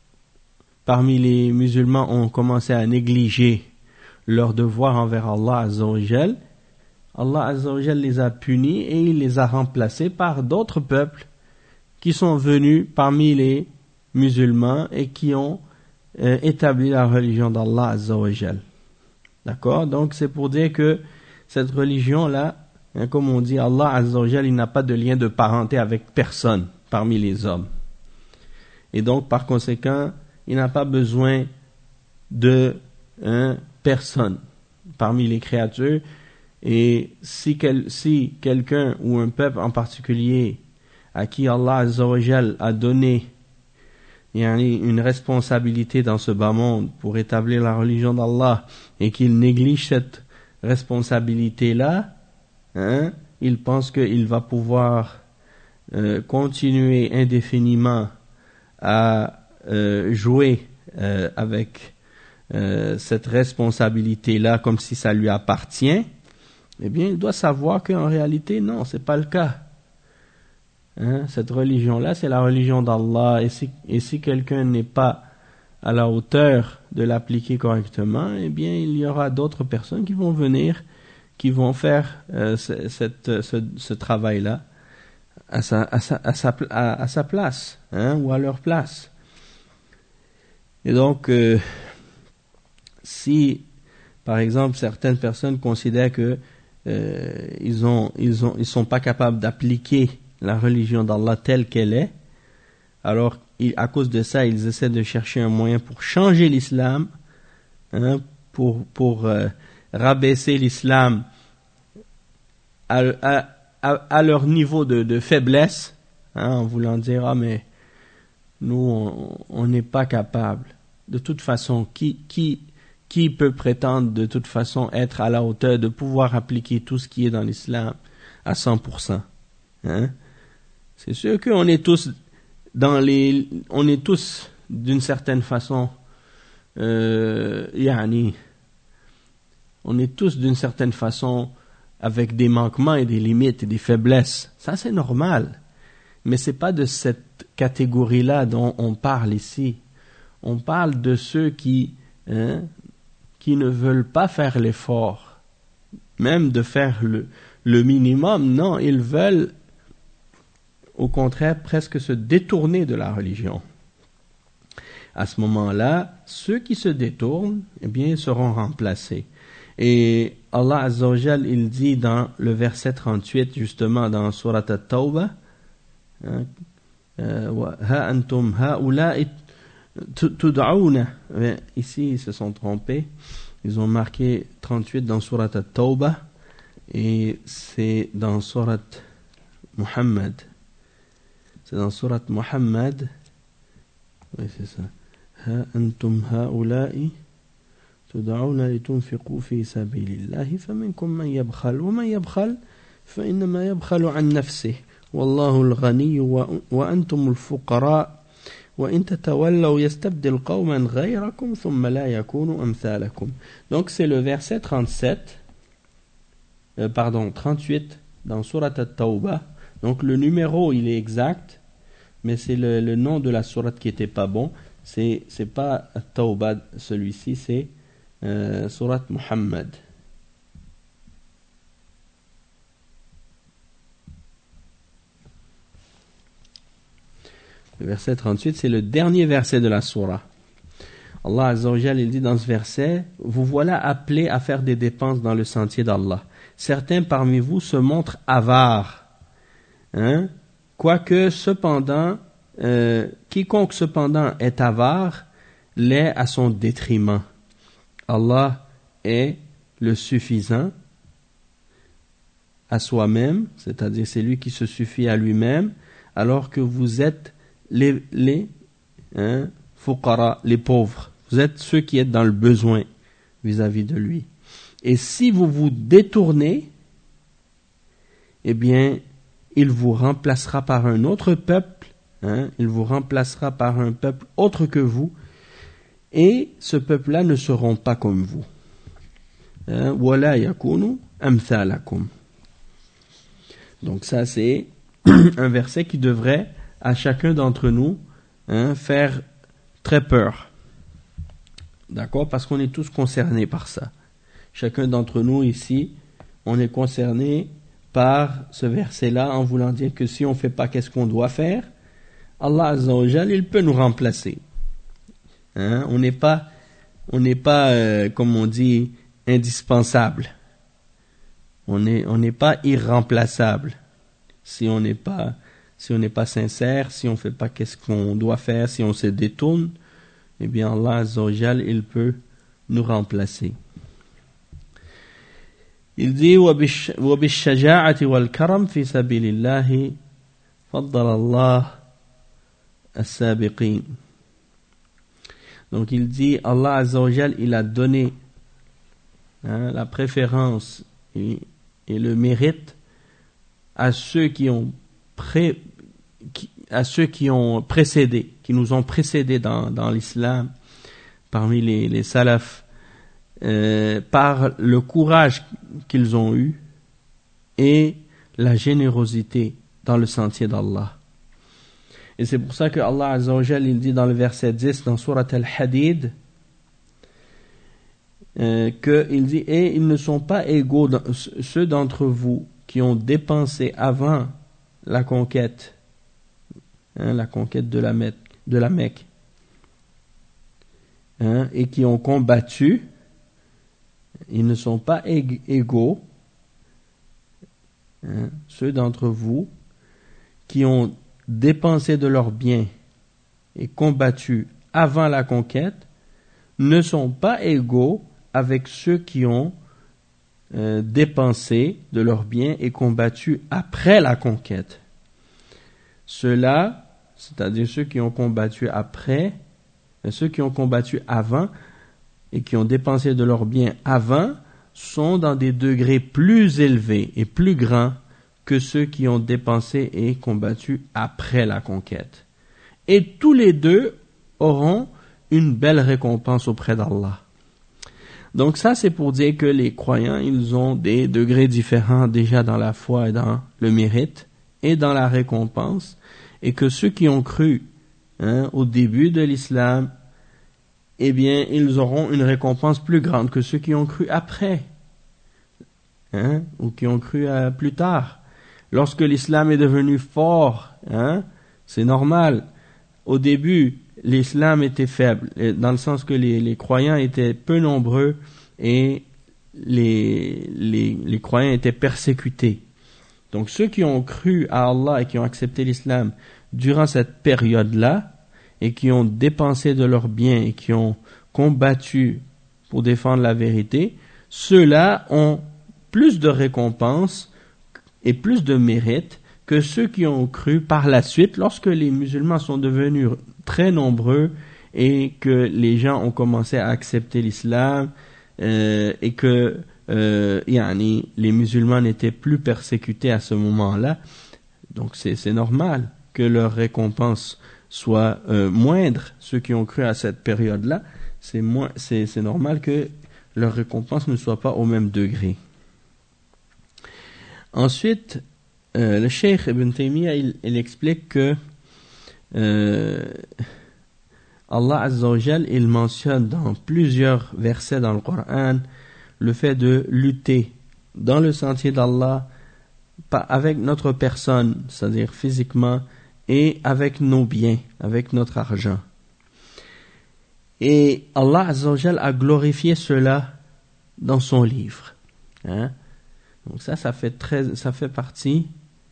parmi les musulmans ont commencé à négliger leur devoir envers Allah Azza wa Jal, Allah Azza wa Jal les a punis et il les a remplacés par d'autres peuples qui sont venus parmi les musulmans et qui ont euh, établi la religion d'Allah Azza wa Jal. D'accord? Donc c'est pour dire que cette religion-là, hein, comme on dit, Allah Azza wa Jal, il n'a pas de lien de parenté avec personne parmi les hommes. Et donc par conséquent, il n'a pas besoin de hein, personne parmi les créatures. Et si, quel, si quelqu'un ou un peuple en particulier à qui Allah Azza wa Jal a donné yani, une responsabilité dans ce bas monde pour établir la religion d'Allah et qu'il néglige cette responsabilité-là, hein, il pense qu'il va pouvoir euh, continuer indéfiniment à euh, jouer euh, avec euh, cette responsabilité-là comme si ça lui appartient. Eh bien, il doit savoir qu'en réalité, non, c'est pas le cas. Hein? Cette religion-là, c'est la religion d'Allah. Et si, et si quelqu'un n'est pas à la hauteur de l'appliquer correctement, eh bien, il y aura d'autres personnes qui vont venir, qui vont faire euh, ce, cette, ce, ce travail-là à sa, à sa, à sa, à, à sa place, hein, ou à leur place. Et donc, euh, si, par exemple, certaines personnes considèrent que Euh, ils ont, ils ont, ils sont pas capables d'appliquer la religion d'Allah telle qu'elle est. Alors, ils, à cause de ça, ils essaient de chercher un moyen pour changer l'islam, hein, pour pour euh, rabaisser l'islam à, à, à, à leur niveau de, de faiblesse, hein, en voulant dire ah mais nous on n'est pas capable. De toute façon, qui qui Qui peut prétendre de toute façon être à la hauteur de pouvoir appliquer tout ce qui est dans l'islam à cent pour cent, hein? C'est sûr qu'on est tous dans les, on est tous d'une certaine façon, euh, yani, on est tous d'une certaine façon avec des manquements et des limites et des faiblesses. Ça c'est normal, mais c'est pas de cette catégorie-là dont on parle ici. On parle de ceux qui, hein, qui ne veulent pas faire l'effort, même de faire le, le minimum. Non, ils veulent, au contraire, presque se détourner de la religion. À ce moment-là, ceux qui se détournent, eh bien, seront remplacés. Et Allah Azza wa Jal, il dit dans le verset trente-huit, justement dans Surat At-Tawbah, Ha antum haula'i tud'auna. Ici, ils se sont trompés. Ils ont marqué trente-huit dans Surat At-Tawbah et c'est dans Surat Muhammad. C'est dans Surat Muhammad. Oui, c'est ça. Ha antum haula'i تدعون لتنفقوا في سبيل الله فمنكم من يبخل ومن يبخل فإنما يبخل عن نفسه والله الغني وأنتم الفقراء وإن تتولوا يستبدل قوما غيركم ثم لا يكونوا أمثالكم. Donc c'est le verset trente-sept, euh, pardon, trente-huit dans Surat At-Tawbah. Donc le numéro il est exact, mais c'est le, le nom de la sourate qui était pas bon. C'est c'est pas At-Tawbah celui-ci, c'est Euh, Surat Muhammad. Le verset trente-huit, c'est le dernier verset de la surah. Allah Azza wa Jal, il dit dans ce verset, vous voilà appelés à faire des dépenses dans le sentier d'Allah. Certains parmi vous se montrent avares, hein? Quoique cependant, euh, quiconque cependant est avare, l'est à son détriment. Allah est le suffisant à soi-même, c'est-à-dire c'est lui qui se suffit à lui-même, alors que vous êtes les, les hein, fuqara, les pauvres. Vous êtes ceux qui êtes dans le besoin vis-à-vis de lui. Et si vous vous détournez, eh bien, il vous remplacera par un autre peuple, hein, il vous remplacera par un peuple autre que vous, et ce peuple-là ne seront pas comme vous. Wala yakunu amthalakum. Donc ça, c'est un verset qui devrait, à chacun d'entre nous, hein, faire très peur. D'accord? Parce qu'on est tous concernés par ça. Chacun d'entre nous ici, on est concerné par ce verset-là en voulant dire que si on ne fait pas qu'est-ce qu'on doit faire, Allah Azza wa Jal, il peut nous remplacer. Hein? On n'est pas, on n'est pas, euh, comme on dit, indispensable. On n'est on n'est pas irremplaçable. Si on n'est pas, si on n'est pas sincère, si on ne fait pas qu'est-ce qu'on doit faire, si on se détourne, eh bien Allah Azza wa Jal, il peut nous remplacer. Il dit وَبِالشَّجَاعَةِ وَالْكَرَمِ فِي سَبِيلِ اللَّهِ فَضَّلَ اللَّهُ السَّابِقِينَ. Donc il dit, Allah Azza wa Jal, il a donné hein, la préférence et, et le mérite à ceux qui ont pré, qui, à ceux qui ont précédé, qui nous ont précédés dans, dans l'islam, parmi les, les salafs, euh, par le courage qu'ils ont eu et la générosité dans le sentier d'Allah. Et c'est pour ça que Allah Azza wa Jal, il dit dans le verset dix dans Surat Al-Hadid, euh, que il dit, et ils ne sont pas égaux dans, ceux d'entre vous qui ont dépensé avant la conquête, hein, la conquête de la Mecque, de la Mecque, hein, et qui ont combattu, ils ne sont pas égaux, hein, ceux d'entre vous qui ont dépensé de leurs biens et combattu avant la conquête ne sont pas égaux avec ceux qui ont euh, dépensé de leurs biens et combattu après la conquête. Ceux-là, c'est-à-dire ceux qui ont combattu après, ceux qui ont combattu avant et qui ont dépensé de leurs biens avant sont dans des degrés plus élevés et plus grands que ceux qui ont dépensé et combattu après la conquête. Et tous les deux auront une belle récompense auprès d'Allah. Donc ça, c'est pour dire que les croyants, ils ont des degrés différents déjà dans la foi et dans le mérite et dans la récompense, et que ceux qui ont cru hein, au début de l'islam, eh bien, ils auront une récompense plus grande que ceux qui ont cru après, hein, ou qui ont cru euh, plus tard. Lorsque l'islam est devenu fort, hein, c'est normal. Au début, l'islam était faible, dans le sens que les, les croyants étaient peu nombreux et les, les, les croyants étaient persécutés. Donc ceux qui ont cru à Allah et qui ont accepté l'islam durant cette période-là, et qui ont dépensé de leurs biens et qui ont combattu pour défendre la vérité, ceux-là ont plus de récompenses et plus de mérite que ceux qui ont cru par la suite, lorsque les musulmans sont devenus très nombreux et que les gens ont commencé à accepter l'islam euh, et que euh, yani, les musulmans n'étaient plus persécutés à ce moment-là. Donc c'est, c'est normal que leur récompense soit euh, moindre. Ceux qui ont cru à cette période-là, c'est, moins, c'est, c'est normal que leur récompense ne soit pas au même degré. Ensuite, euh, le Cheikh Ibn Taymiyyah, il, il explique que euh, Allah Azza wa Jal, il mentionne dans plusieurs versets dans le Coran le fait de lutter dans le sentier d'Allah avec notre personne, c'est-à-dire physiquement, et avec nos biens, avec notre argent. Et Allah Azza wa Jal a glorifié cela dans son livre. Hein? Donc ça, ça fait très, ça fait partie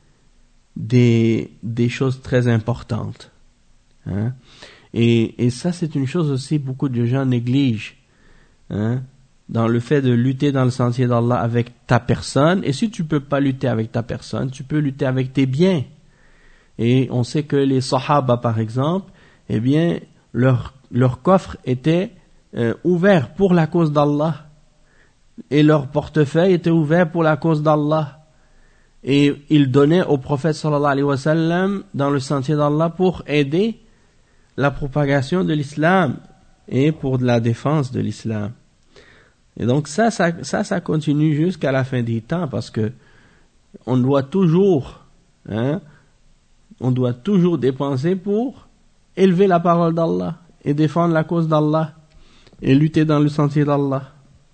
des, des choses très importantes. Hein? Et, et ça, c'est une chose aussi beaucoup de gens négligent. Hein? Dans le fait de lutter dans le sentier d'Allah avec ta personne. Et si tu peux pas lutter avec ta personne, tu peux lutter avec tes biens. Et on sait que les Sahaba, par exemple, eh bien, leur, leur coffre était euh, ouvert pour la cause d'Allah. Et leur portefeuille était ouvert pour la cause d'Allah. Et ils donnaient au prophète sallallahu alayhi wa sallam dans le sentier d'Allah pour aider la propagation de l'islam et pour la défense de l'islam. Et donc ça, ça, ça, ça continue jusqu'à la fin des temps parce que on doit toujours, hein, on doit toujours dépenser pour élever la parole d'Allah et défendre la cause d'Allah et lutter dans le sentier d'Allah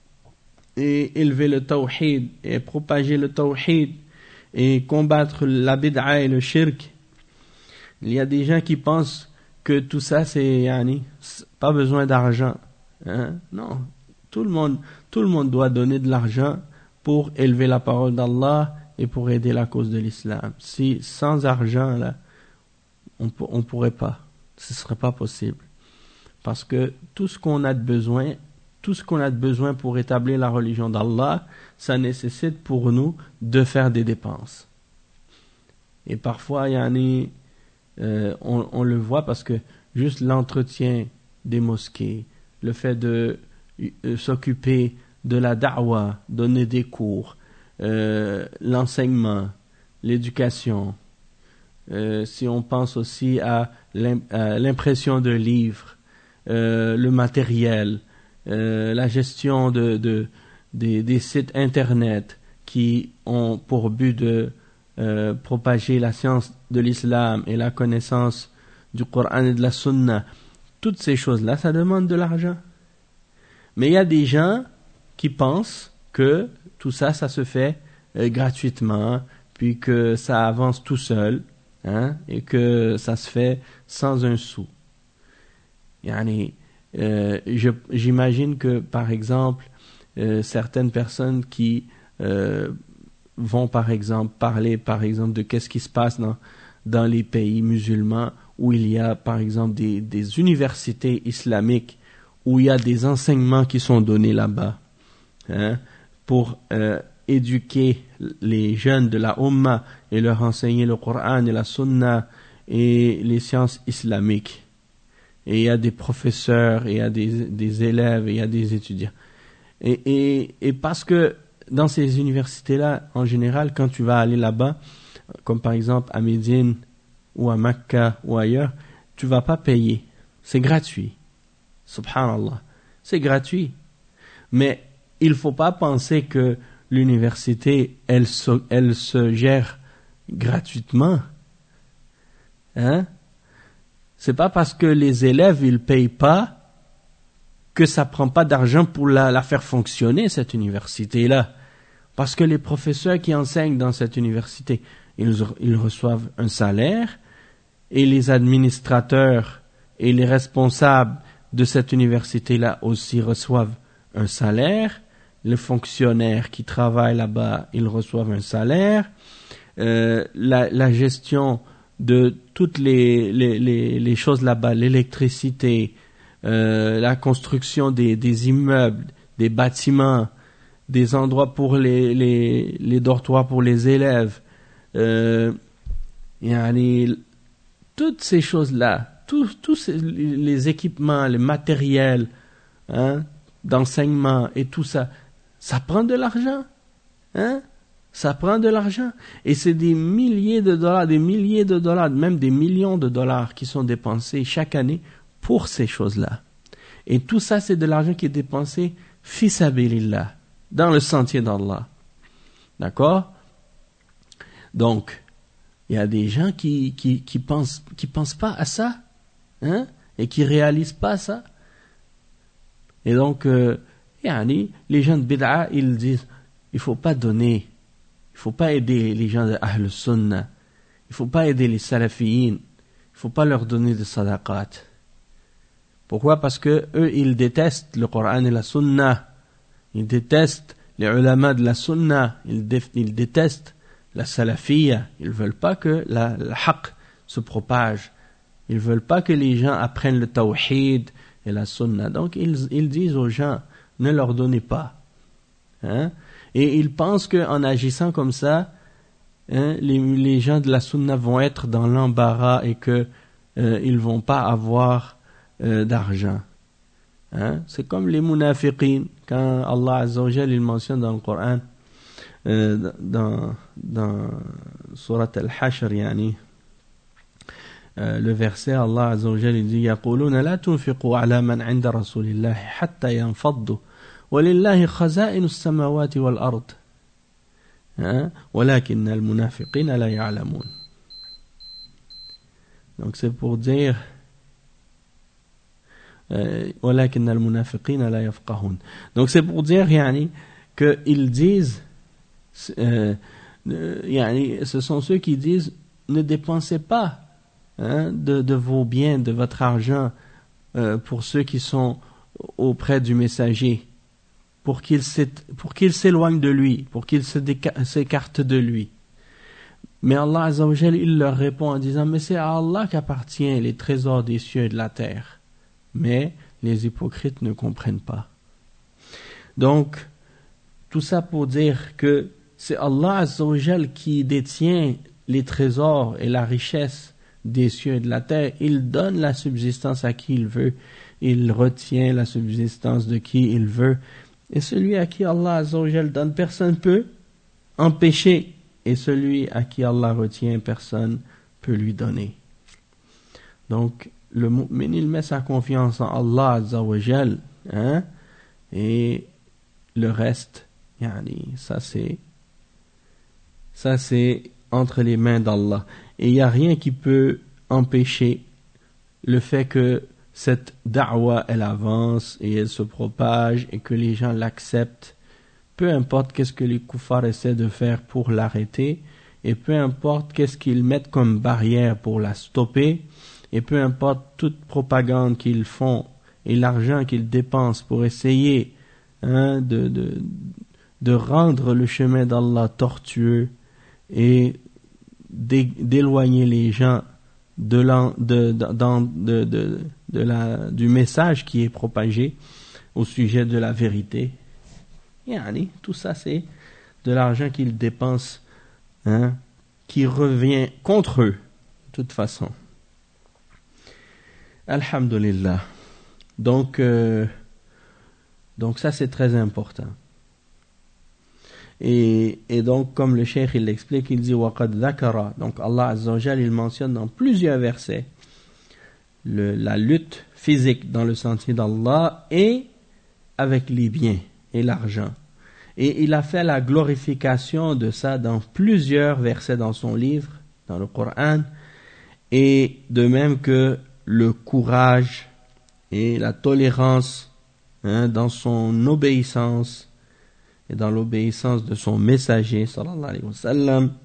et élever le tawhid et propager le tawhid et combattre la bid'a et le shirk. Il y a des gens qui pensent que tout ça c'est yani, pas besoin d'argent. Hein? Non, tout le monde, tout le monde doit donner de l'argent pour élever la parole d'Allah et pour aider la cause de l'islam. Si sans argent là, on on pourrait pas, ce serait pas possible. Parce que tout ce qu'on a de besoin, tout ce qu'on a de besoin pour établir la religion d'Allah, ça nécessite pour nous de faire des dépenses. Et parfois, il y en a, euh, on, on le voit parce que juste l'entretien des mosquées, le fait de euh, s'occuper de la da'wa, donner des cours, euh, l'enseignement, l'éducation, euh, si on pense aussi à l'impression de livres, euh, le matériel, euh, la gestion de, de, des, des sites internet qui ont pour but de euh, propager la science de l'islam et la connaissance du Coran et de la Sunna, toutes ces choses-là, ça demande de l'argent. Mais il y a des gens qui pensent que tout ça, ça se fait euh, gratuitement, puis que ça avance tout seul, hein, et que ça se fait sans un sou. Yani, euh, je, j'imagine que, par exemple, euh, certaines personnes qui euh, vont, par exemple, parler, par exemple, de qu'est-ce qui se passe dans, dans les pays musulmans où il y a, par exemple, des, des universités islamiques, où il y a des enseignements qui sont donnés là-bas, hein, pour euh, éduquer les jeunes de la Ummah et leur enseigner le Coran et la Sunna et les sciences islamiques. Et il y a des professeurs, et il y a des, des élèves, et il y a des étudiants. Et, et, et parce que dans ces universités-là, en général, quand tu vas aller là-bas, comme par exemple à Médine ou à Mecca ou ailleurs, tu vas pas payer. C'est gratuit. Subhanallah. C'est gratuit. Mais il faut pas penser que l'université, elle se, elle se gère gratuitement. Hein? C'est pas parce que les élèves, ils payent pas que ça prend pas d'argent pour la, la faire fonctionner, cette université-là. Parce que les professeurs qui enseignent dans cette université, ils, ils reçoivent un salaire, et les administrateurs et les responsables de cette université-là aussi reçoivent un salaire. Les fonctionnaires qui travaillent là-bas, ils reçoivent un salaire. Euh, la, la gestion de toutes les, les, les, les choses là-bas, l'électricité, euh, la construction des, des immeubles, des bâtiments, des endroits pour les, les, les dortoirs pour les élèves, euh, yani, toutes ces choses-là, tous, tous ces, les équipements, les matériels, hein, d'enseignement et tout ça, ça prend de l'argent, hein? Ça prend de l'argent. Et c'est des milliers de dollars, des milliers de dollars, même des millions de dollars qui sont dépensés chaque année pour ces choses-là. Et tout ça, c'est de l'argent qui est dépensé fi sabilillah, dans le sentier d'Allah. D'accord? Donc, il y a des gens qui, qui, qui pensent, qui pensent pas à ça, hein? Et qui réalisent pas ça. Et donc, euh, yani, les gens de bid'a, ils disent, il faut pas donner. Il faut pas aider les gens de Ahl Sunnah. Il faut pas aider les Salafiyin. Il faut pas leur donner de sadaqat. Pourquoi? Parce que eux, ils détestent le Coran et la Sunna. Ils détestent les ulama de la Sunna. Ils, dé- ils détestent la salafiyya. Ils veulent pas que la, la haqq se propage. Ils veulent pas que les gens apprennent le tawhid et la Sunna. Donc, ils, ils disent aux gens, ne leur donnez pas. Hein? Et ils pensent qu'en agissant comme ça, hein, les, les gens de la Sunna vont être dans l'embarras et que euh, ils vont pas avoir euh, d'argent. Hein? C'est comme les munafiqin, quand Allah Azza wa Jal il mentionne dans le Coran, euh, dans dans Surat Al-Hashr, yani, euh, le verset Allah Azza wa Jal il dit يقولون لا تنفقوا على من عند رسول الله حتى ينفضوا ولله خزائن السماوات والأرض ولكن المنافقين لا يعلمون. Donc c'est pour dire ولكن المنافقين لا يفقهون. Donc c'est pour dire yani, que ils disent euh, yani, ce sont ceux qui disent ne dépensez pas hein, de, de vos biens, de votre argent euh, pour ceux qui sont auprès du messager, pour qu'il pour qu'il s'éloigne de lui, pour qu'il se déca- s'écarte de lui. Mais Allah Azza wa Jal, il leur répond en disant mais c'est à Allah qu'appartient les trésors des cieux et de la terre. Mais les hypocrites ne comprennent pas. Donc tout ça pour dire que c'est Allah Azza wa Jal qui détient les trésors et la richesse des cieux et de la terre. Il donne la subsistance à qui il veut, il retient la subsistance de qui il veut. Et celui à qui Allah Azza wa Jal donne, personne ne peut empêcher. Et celui à qui Allah retient, personne ne peut lui donner. Donc, le mu'min, il met sa confiance en Allah Azza wa Jal, hein, et le reste, yani, ça c'est, ça c'est entre les mains d'Allah. Et il n'y a rien qui peut empêcher le fait que cette da'wa, elle avance et elle se propage et que les gens l'acceptent, peu importe qu'est-ce que les koufars essaient de faire pour l'arrêter, et peu importe qu'est-ce qu'ils mettent comme barrière pour la stopper, et peu importe toute propagande qu'ils font et l'argent qu'ils dépensent pour essayer hein, de, de, de rendre le chemin d'Allah tortueux et d'éloigner les gens de, la, de, de, de, de, de la, du message qui est propagé au sujet de la vérité. Yani, tout ça c'est de l'argent qu'ils dépensent hein, qui revient contre eux de toute façon. Alhamdulillah. Donc, euh, donc ça c'est très important. Et, et donc comme le cheikh il l'explique, il dit وَقَدْ ذَكَرَ. Donc Allah Azza wa Jal il mentionne dans plusieurs versets le, la lutte physique dans le sentier d'Allah et avec les biens et l'argent. Et il a fait la glorification de ça dans plusieurs versets dans son livre, dans le Coran, et de même que le courage et la tolérance hein, dans son obéissance et dans l'obéissance de son messager sallallahu alayhi wa sallam.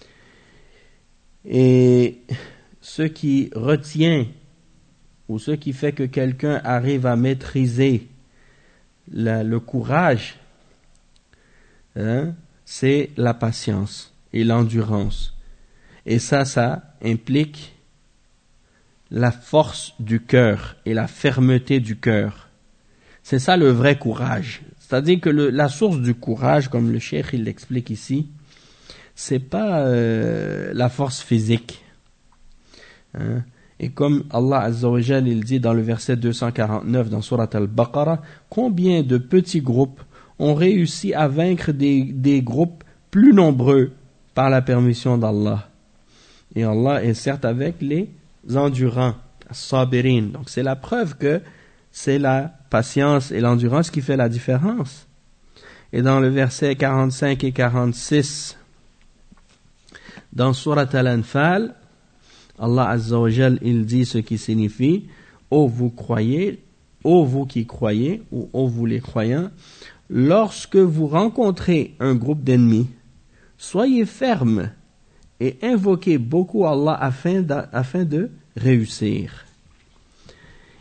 Et ce qui retient ou ce qui fait que quelqu'un arrive à maîtriser la, le courage hein, c'est la patience et l'endurance. Et ça, ça implique la force du cœur et la fermeté du cœur. C'est ça le vrai courage. C'est-à-dire que le, la source du courage, comme le cheikh il l'explique ici, c'est pas euh, la force physique. Hein? Et comme Allah Azza wa Jal il dit dans le verset deux cent quarante-neuf dans Surat Al-Baqarah, combien de petits groupes ont réussi à vaincre des, des groupes plus nombreux par la permission d'Allah. Et Allah est certes avec les endurants, as-sabirin. Donc c'est la preuve que c'est la patience et l'endurance qui fait la différence. Et dans le verset quarante-cinq et quarante-six, dans Surat Al-Anfal, Allah Azza wa Jal, il dit ce qui signifie « Ô vous croyez, ô vous qui croyez, ou ô vous les croyants, lorsque vous rencontrez un groupe d'ennemis, soyez fermes et invoquez beaucoup Allah afin de, afin de réussir. »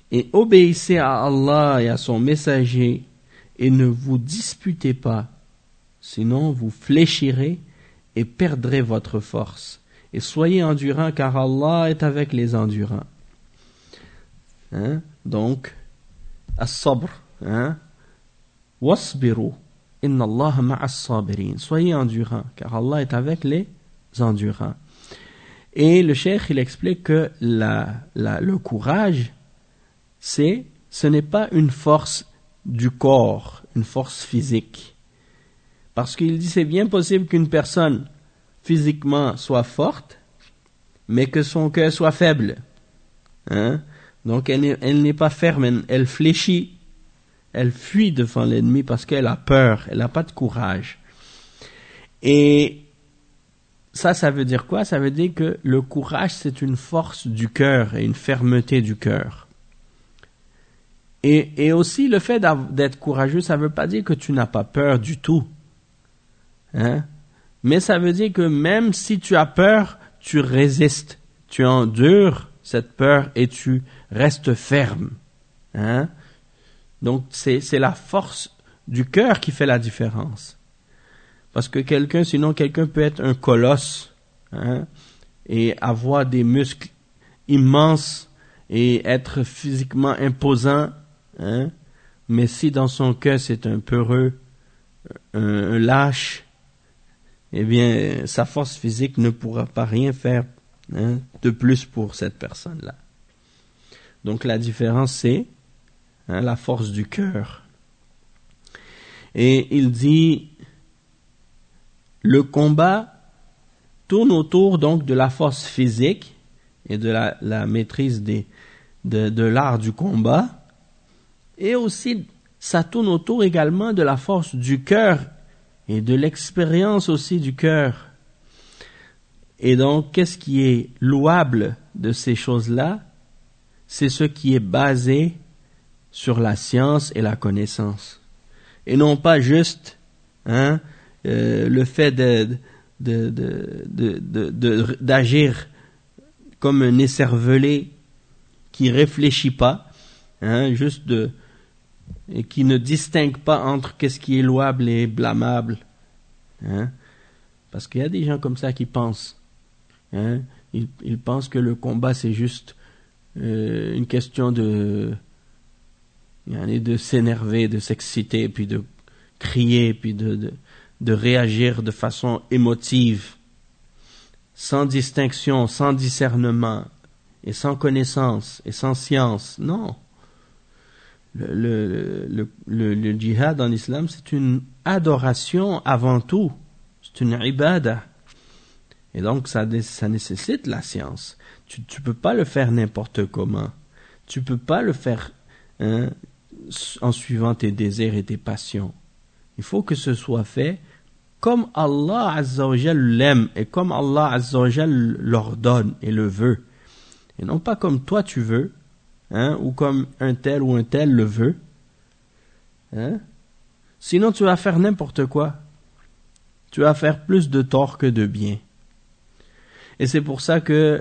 Et obéissez à Allah et à son messager et ne vous disputez pas, sinon vous fléchirez et perdrez votre force. Et soyez endurants car Allah est avec les endurants. Hein? Donc, as-sabr, hein? Wasbiru, inna Allah ma'as sabirin. Soyez endurants car Allah est avec les endurants. Et le cheikh, il explique que la, la, le courage, c'est, ce n'est pas une force du corps, une force physique. Parce qu'il dit c'est bien possible qu'une personne physiquement soit forte, mais que son cœur soit faible. Hein? Donc elle n'est, elle n'est pas ferme, elle fléchit, elle fuit devant l'ennemi parce qu'elle a peur, elle n'a pas de courage. Et ça, ça veut dire quoi? Ça veut dire que le courage, c'est une force du cœur et une fermeté du cœur. Et, et aussi, le fait d'être courageux, ça ne veut pas dire que tu n'as pas peur du tout. Hein? Mais ça veut dire que même si tu as peur, tu résistes, tu endures cette peur et tu restes ferme. Hein? Donc, c'est, c'est la force du cœur qui fait la différence. Parce que quelqu'un, sinon quelqu'un peut être un colosse, hein, et avoir des muscles immenses et être physiquement imposant, hein, mais si dans son cœur c'est un peureux, un, un lâche, eh bien sa force physique ne pourra pas rien faire, hein, de plus pour cette personne-là. Donc la différence c'est, hein, la force du cœur. Et il dit, le combat tourne autour donc de la force physique et de la, la maîtrise des, de, de l'art du combat, et aussi ça tourne autour également de la force du cœur et de l'expérience aussi du cœur. Et donc, qu'est-ce qui est louable de ces choses-là? C'est ce qui est basé sur la science et la connaissance, et non pas juste, hein, Euh, le fait de, de, de, de, de, de, d'agir comme un écervelé qui réfléchit pas, hein, juste de, et qui ne distingue pas entre qu'est-ce qui est louable et blâmable, hein, parce qu'il y a des gens comme ça qui pensent, hein, ils, ils pensent que le combat c'est juste euh, une question de, de s'énerver, de s'exciter, puis de crier, puis de, de de réagir de façon émotive, sans distinction, sans discernement, et sans connaissance, et sans science. Non. Le, le, le, le, le djihad en islam, c'est une adoration avant tout. C'est une ibada. Et donc, ça, ça nécessite la science. Tu ne peux pas le faire n'importe comment. Tu ne peux pas le faire, hein, en suivant tes désirs et tes passions. Il faut que ce soit fait comme Allah Azza wa Jal l'aime et comme Allah Azza wa Jal l'ordonne et le veut. Et non pas comme toi tu veux, hein, ou comme un tel ou un tel le veut. Hein? Sinon tu vas faire n'importe quoi. Tu vas faire plus de tort que de bien. Et c'est pour ça que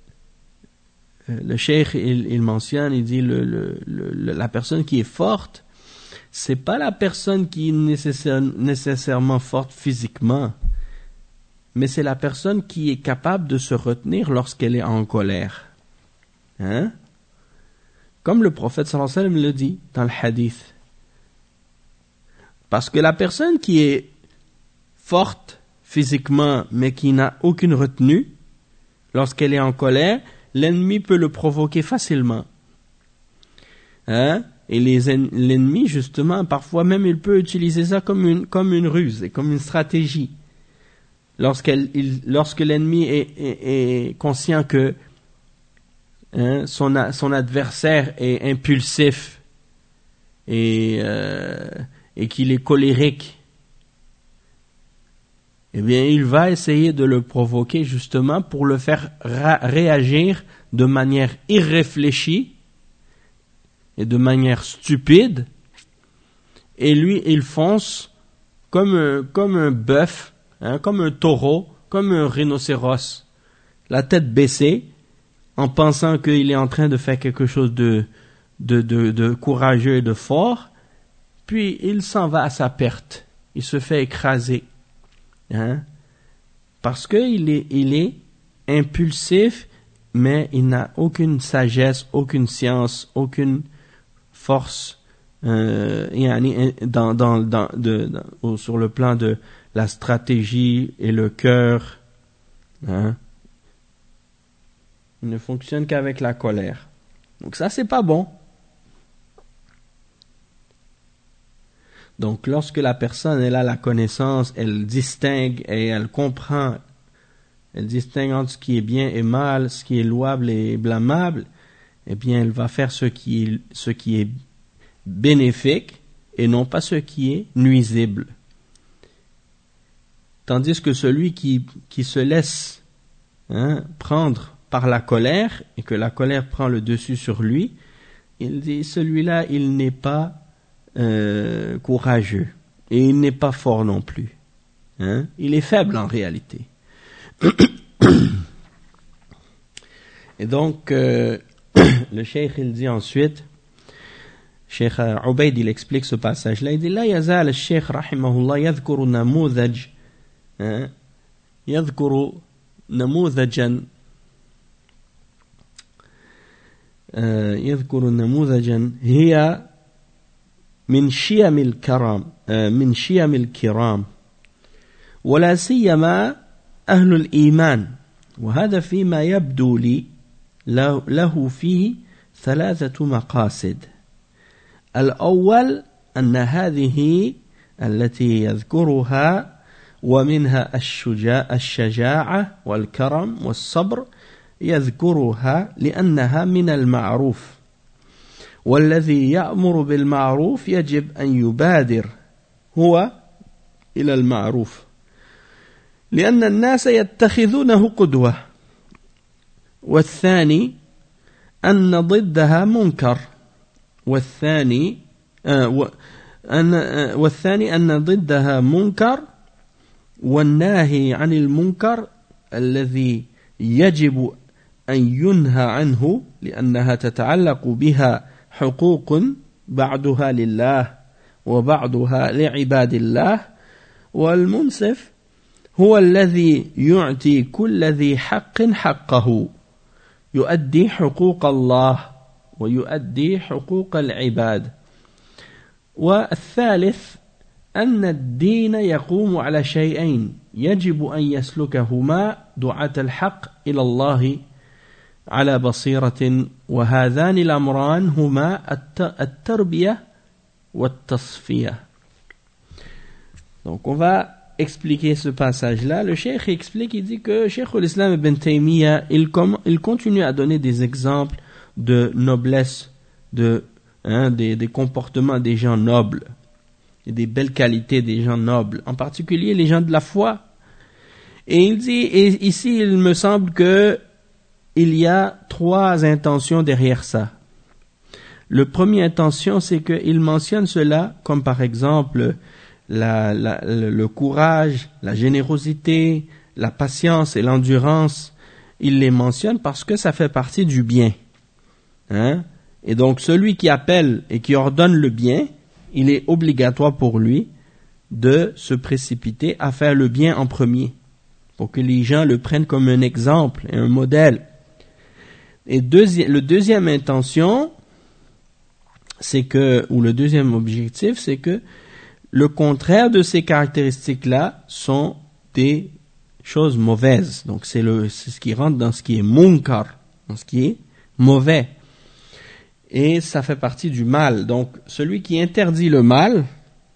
le cheikh, il, il mentionne, il dit le, le, le, la personne qui est forte, c'est pas la personne qui est nécessaire, nécessairement forte physiquement, mais c'est la personne qui est capable de se retenir lorsqu'elle est en colère. Hein? Comme le prophète sallallahu alayhi wa sallam le dit dans le hadith. Parce que la personne qui est forte physiquement, mais qui n'a aucune retenue, lorsqu'elle est en colère, l'ennemi peut le provoquer facilement. Hein? Et les en- l'ennemi, justement, parfois même, il peut utiliser ça comme une, comme une ruse et comme une stratégie. Lorsqu'elle, il, lorsque l'ennemi est, est, est conscient que, hein, son, a, son adversaire est impulsif et, euh, et qu'il est colérique, eh bien, il va essayer de le provoquer justement pour le faire ra- réagir de manière irréfléchie et de manière stupide, et lui, il fonce comme un, comme un bœuf, hein, comme un taureau, comme un rhinocéros, la tête baissée, en pensant qu'il est en train de faire quelque chose de, de, de, de courageux et de fort, puis il s'en va à sa perte. Il se fait écraser. Hein? Parce qu'il est, il est impulsif, mais il n'a aucune sagesse, aucune science, aucune force euh, dans, dans, dans, de, dans, sur le plan de la stratégie et le cœur. Hein? Il ne fonctionne qu'avec la colère. Donc ça, c'est pas bon. Donc lorsque la personne elle a la connaissance, elle distingue et elle comprend, elle distingue entre ce qui est bien et mal, ce qui est louable et blâmable, eh bien elle va faire ce qui est, ce qui est bénéfique et non pas ce qui est nuisible. Tandis que celui qui, qui se laisse hein, prendre par la colère et que la colère prend le dessus sur lui, il dit celui-là il n'est pas euh, courageux et il n'est pas fort non plus. Hein? Il est faible en réalité. Et donc euh, le cheikh il dit ensuite, Cheikh Ubayd il explique ce passage là, il dit la yazal al-cheikh rahimahullah yadhkuru namudhaj yadhkuru namudhajan يذكر نموذجا هي من شيم الكرام من شيم الكرام ولا سيما أهل الإيمان وهذا فيما يبدو لي له فيه ثلاثة مقاصد. الأول أن هذه التي يذكرها ومنها الشجاع الشجاعة والكرم والصبر يذكرها لأنها من المعروف والذي يأمر بالمعروف يجب أن يبادر هو إلى المعروف لأن الناس يتخذونه قدوة. والثاني أن ضدها منكر والثاني آه أن آه والثاني أن ضدها منكر والناهي عن المنكر الذي يجب أن ينهى عنه لأنها تتعلق بها حقوق بعضها لله وبعضها لعباد الله والمنصف هو الذي يعطي كل ذي حق حقه يؤدي حقوق الله ويؤدي حقوق العباد. والثالث أن الدين يقوم على شيئين يجب أن يسلكهما دعاة الحق إلى الله على بصيرة وهذان الأمران هما التربية والتصفية. Donc on va expliquer ce passage-là. Le cheikh explique, il dit que Cheikh al-Islam ibn Taymiyyah, il, com- il continue à donner des exemples de noblesse, de, hein, des, des comportements des gens nobles, et des belles qualités des gens nobles, en particulier les gens de la foi. Et il dit, et ici il me semble que il y a trois intentions derrière ça. Le premier intention, c'est qu'il mentionne cela comme par exemple la, la, le courage, la générosité, la patience et l'endurance. Il les mentionne parce que ça fait partie du bien. Hein? Et donc celui qui appelle et qui ordonne le bien, il est obligatoire pour lui de se précipiter à faire le bien en premier, pour que les gens le prennent comme un exemple et un modèle. Et deuxi- le deuxième intention, c'est que, ou le deuxième objectif, c'est que le contraire de ces caractéristiques-là sont des choses mauvaises. Donc c'est le, c'est ce qui rentre dans ce qui est munkar, dans ce qui est mauvais. Et ça fait partie du mal. Donc celui qui interdit le mal,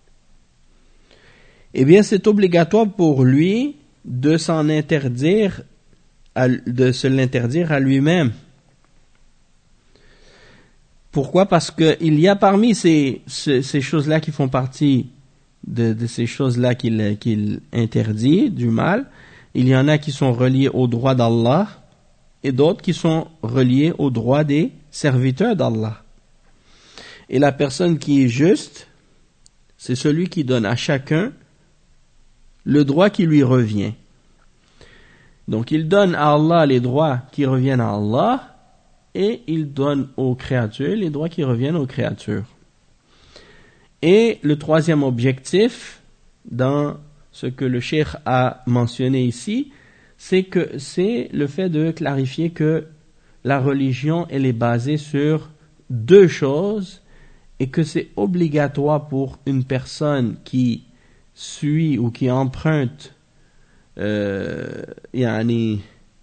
eh bien c'est obligatoire pour lui de s'en interdire, à, de se l'interdire à lui-même. Pourquoi? Parce que il y a parmi ces, ces, ces choses-là qui font partie de, de ces choses-là qu'il, qu'il interdit, du mal, il y en a qui sont reliés au droit d'Allah et d'autres qui sont reliés au droit des serviteurs d'Allah. Et la personne qui est juste, c'est celui qui donne à chacun le droit qui lui revient. Donc il donne à Allah les droits qui reviennent à Allah, et il donne aux créatures les droits qui reviennent aux créatures. Et le troisième objectif dans ce que le cheikh a mentionné ici, c'est que c'est le fait de clarifier que la religion elle est basée sur deux choses et que c'est obligatoire pour une personne qui suit ou qui emprunte euh, yani,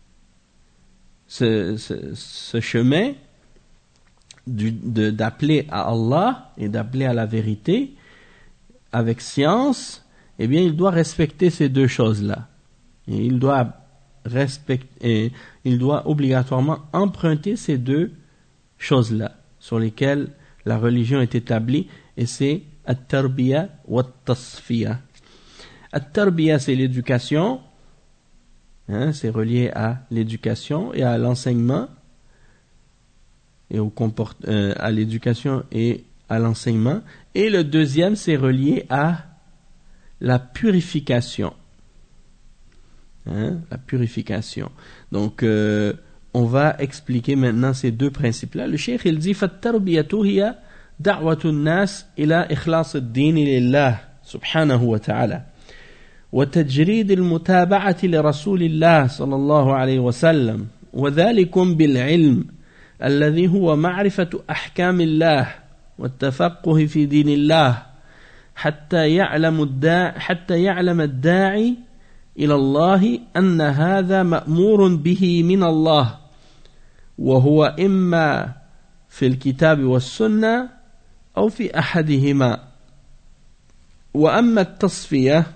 ce, ce, ce chemin du, de, d'appeler à Allah et d'appeler à la vérité avec science, eh bien il doit respecter ces deux choses-là. Et il doit respecter, il doit obligatoirement emprunter ces deux choses-là sur lesquelles la religion est établie, et c'est at-tarbiya wa at-tasfiya. At-tarbiya, c'est l'éducation, hein, c'est relié à l'éducation et à l'enseignement, et au comport, euh, à l'éducation et à l'enseignement. Et le deuxième, c'est relié à la purification. Hein, la purification. Donc, euh, on va expliquer maintenant ces deux principes-là. Le cheikh, il dit, فَالتَّرْبِيَةُ هِيَ دَعْوَةُ النَّاسِ إِلَى إِخْلَاصِ الدِّينِ لِلَّهِ سبحانه وتعالى وتجريد المتابعة لرسول الله صلى الله عليه وسلم وذلكم بالعلم الذي هو معرفة أحكام الله والتفقه في دين الله حتى يعلم الداعي حتى يعلم الداعي إلى الله أن هذا مأمور به من الله وهو إما في الكتاب والسنة أو في أحدهما. وأما التصفية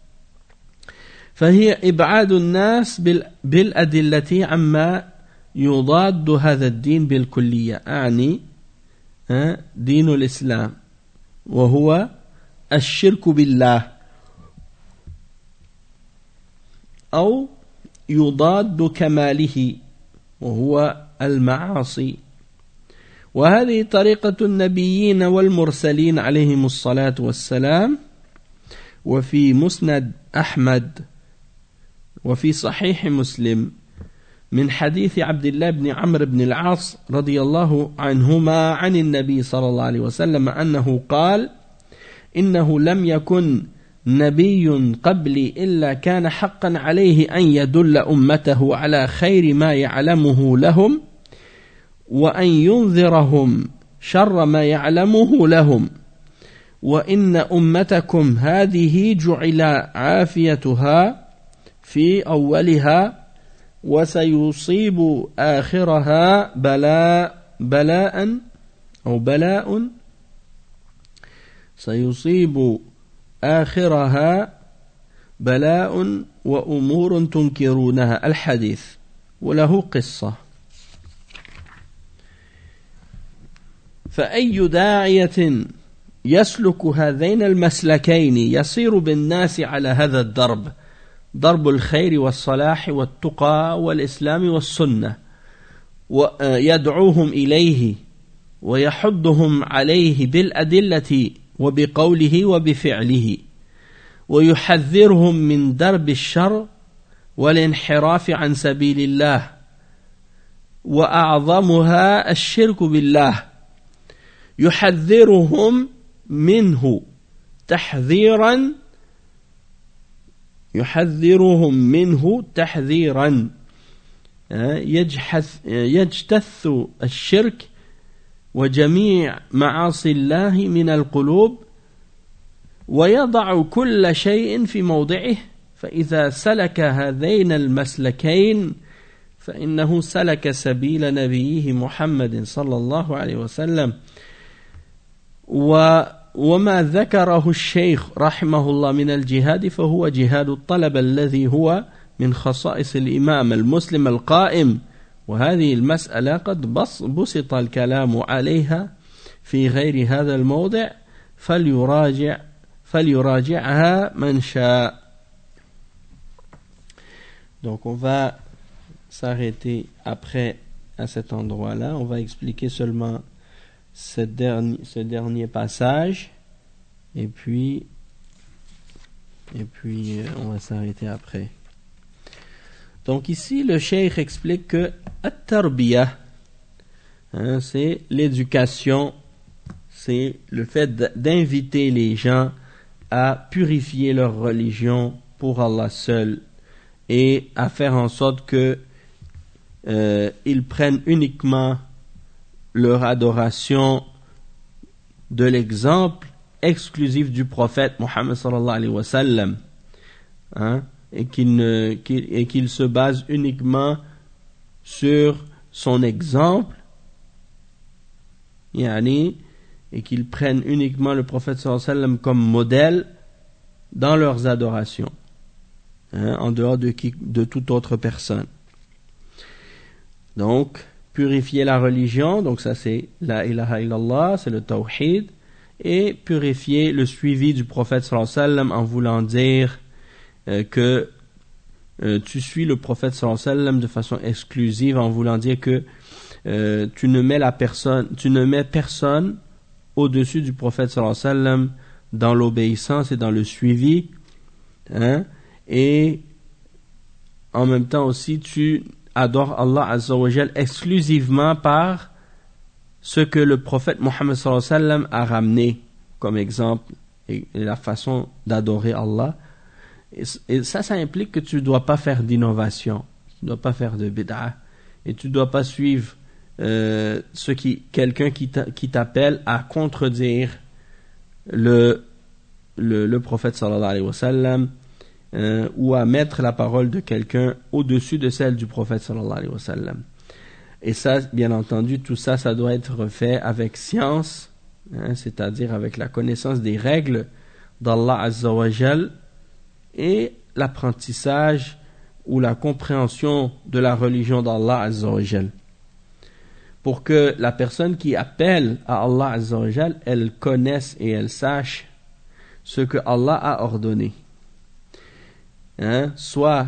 فهي إبعاد الناس بالأدلة عما يضاد هذا الدين بالكلية، أعني دين الإسلام وهو الشرك بالله أو يضاد كماله وهو المعاصي. وهذه طريقة النبيين والمرسلين عليهم الصلاة والسلام. وفي مسند أحمد وفي صحيح مسلم من حديث عبد الله بن عمرو بن العاص رضي الله عنهما عن النبي صلى الله عليه وسلم أنه قال: إنه لم يكن نبي قبلي إلا كان حقا عليه أن يدل أمته على خير ما يعلمه لهم وأن ينذرهم شر ما يعلمه لهم، وإن أمتكم هذه جعل عافيتها في أولها وسيصيب آخرها بلاء بلاء أو بلاء سيصيب آخرها بلاء وأمور تنكرونها. الحديث وله قصة. فأي داعية يسلك هذين المسلكين يصير بالناس على هذا الدرب، ضرب الخير والصلاح والتقى والإسلام والسنة، ويدعوهم إليه ويحضهم عليه بالأدلة وبقوله وبفعله، ويحذرهم من درب الشر والانحراف عن سبيل الله، وأعظمها الشرك بالله، يحذرهم منه تحذيرا يحذرهم منه تحذيرا يجحث يجتث الشرك وجميع معاصي الله من القلوب، ويضع كل شيء في موضعه. فإذا سلك هذين المسلكين فإنه سلك سبيل نبيه محمد صلى الله عليه وسلم. و وما ذكره الشيخ رحمه الله من الجهاد فهو جهاد الطلب الذي هو من خصائص الإمام المسلم القائم، وهذه المسألة قد بسط الكلام عليها في غير هذا الموضع فليراجع فليراجعها من شاء. Donc on va s'arrêter après à cet endroit-là. On va expliquer seulement ce dernier, ce dernier passage et puis et puis on va s'arrêter après. Donc ici le cheikh explique que at-tarbiya, Hein, c'est l'éducation, c'est le fait d'inviter les gens à purifier leur religion pour Allah seul et à faire en sorte que euh, ils prennent uniquement leur adoration de l'exemple exclusif du prophète Mohammed sallallahu alayhi wa sallam, hein, et qu'il ne qu'il, et qu'il se base uniquement sur son exemple, yani, et qu'ils prennent uniquement le prophète sallallahu alayhi wa sallam comme modèle dans leurs adorations, hein, en dehors de, qui, de toute autre personne. Donc, purifier la religion, donc ça c'est la ilaha illallah, c'est le tawhid, et purifier le suivi du prophète sallallahu alayhi wa sallam en voulant dire euh, que euh, tu suis le prophète sallallahu alayhi wa sallam de façon exclusive, en voulant dire que euh, tu ne mets la personne, tu ne mets personne au-dessus du prophète sallallahu alayhi wa sallam dans l'obéissance et dans le suivi, hein, et en même temps aussi tu adores Allah Azza wa Jal exclusivement par ce que le prophète Mohammed sallallahu alayhi wa sallam a ramené comme exemple et, et la façon d'adorer Allah. Et, et ça, ça implique que tu ne dois pas faire d'innovation, tu ne dois pas faire de bid'ah, et tu ne dois pas suivre euh, ce qui, quelqu'un qui, t'a, qui t'appelle à contredire le, le, le prophète sallallahu alayhi wa sallam, euh, ou à mettre la parole de quelqu'un au-dessus de celle du prophète sallallahu alayhi wa sallam. Et ça, bien entendu, tout ça, ça doit être fait avec science, hein, c'est-à-dire avec la connaissance des règles d'Allah Azza wa Jal et l'apprentissage ou la compréhension de la religion d'Allah Azza wa Jal. Pour que la personne qui appelle à Allah Azza wa Jal, elle connaisse et elle sache ce que Allah a ordonné. Hein, soit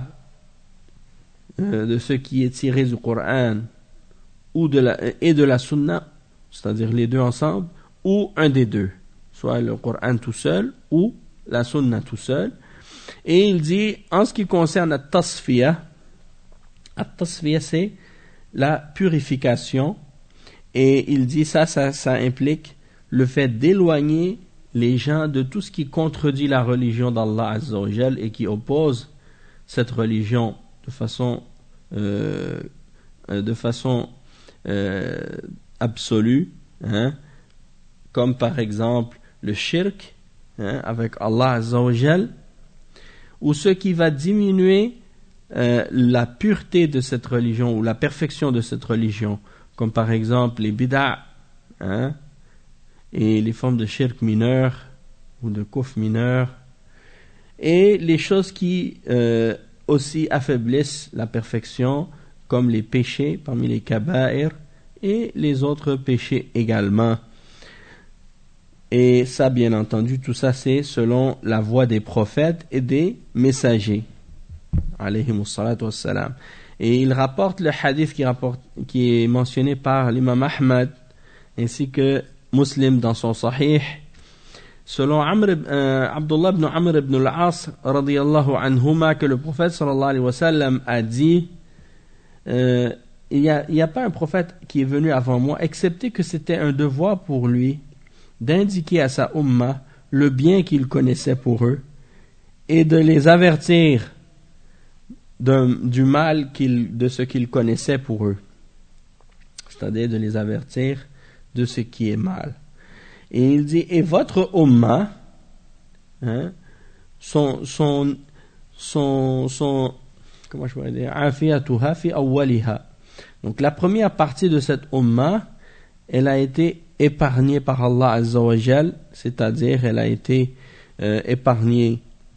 euh, de ce qui est tiré du Coran ou de la, et de la Sunna, c'est-à-dire les deux ensemble, ou un des deux, soit le Coran tout seul ou la Sunna tout seul. Et il dit, en ce qui concerne la tasfiya, la tasfiya c'est la purification, et il dit ça, ça, ça implique le fait d'éloigner les gens de tout ce qui contredit la religion d'Allah Azza wa Jal et qui oppose cette religion de façon euh, de façon euh, absolue, hein, comme par exemple le shirk, hein, avec Allah Azza wa Jal, ou ce qui va diminuer euh, la pureté de cette religion ou la perfection de cette religion, comme par exemple les bid'a, hein, et les formes de shirk mineur ou de kufr mineur, et les choses qui euh, aussi affaiblissent la perfection, comme les péchés parmi les kaba'ir et les autres péchés également. Et ça, bien entendu, tout ça c'est selon la voie des prophètes et des messagers, alayhimus salatu wassalam. Et il rapporte le hadith qui, rapporte, qui est mentionné par l'imam Ahmad ainsi que Muslim dans son Sahih, selon Amr, euh, Abdullah ibn Amr ibn al-As radiyallahu anhuma, que le prophète sallallahu alayhi wa sallam a dit euh, il n'y a, a pas un prophète qui est venu avant moi excepté que c'était un devoir pour lui d'indiquer à sa umma le bien qu'il connaissait pour eux et de les avertir de, du mal qu'il, de ce qu'il connaissait pour eux, c'est-à-dire de les avertir de ce qui est mal. Et il dit, et votre umma, hein, son, son, son, son, comment je pourrais dire, afiyatuha fi awwaliha. Donc la première partie de cette umma, elle a été épargnée par Allah Azza wa Jal, c'est-à-dire elle a été euh, épargnée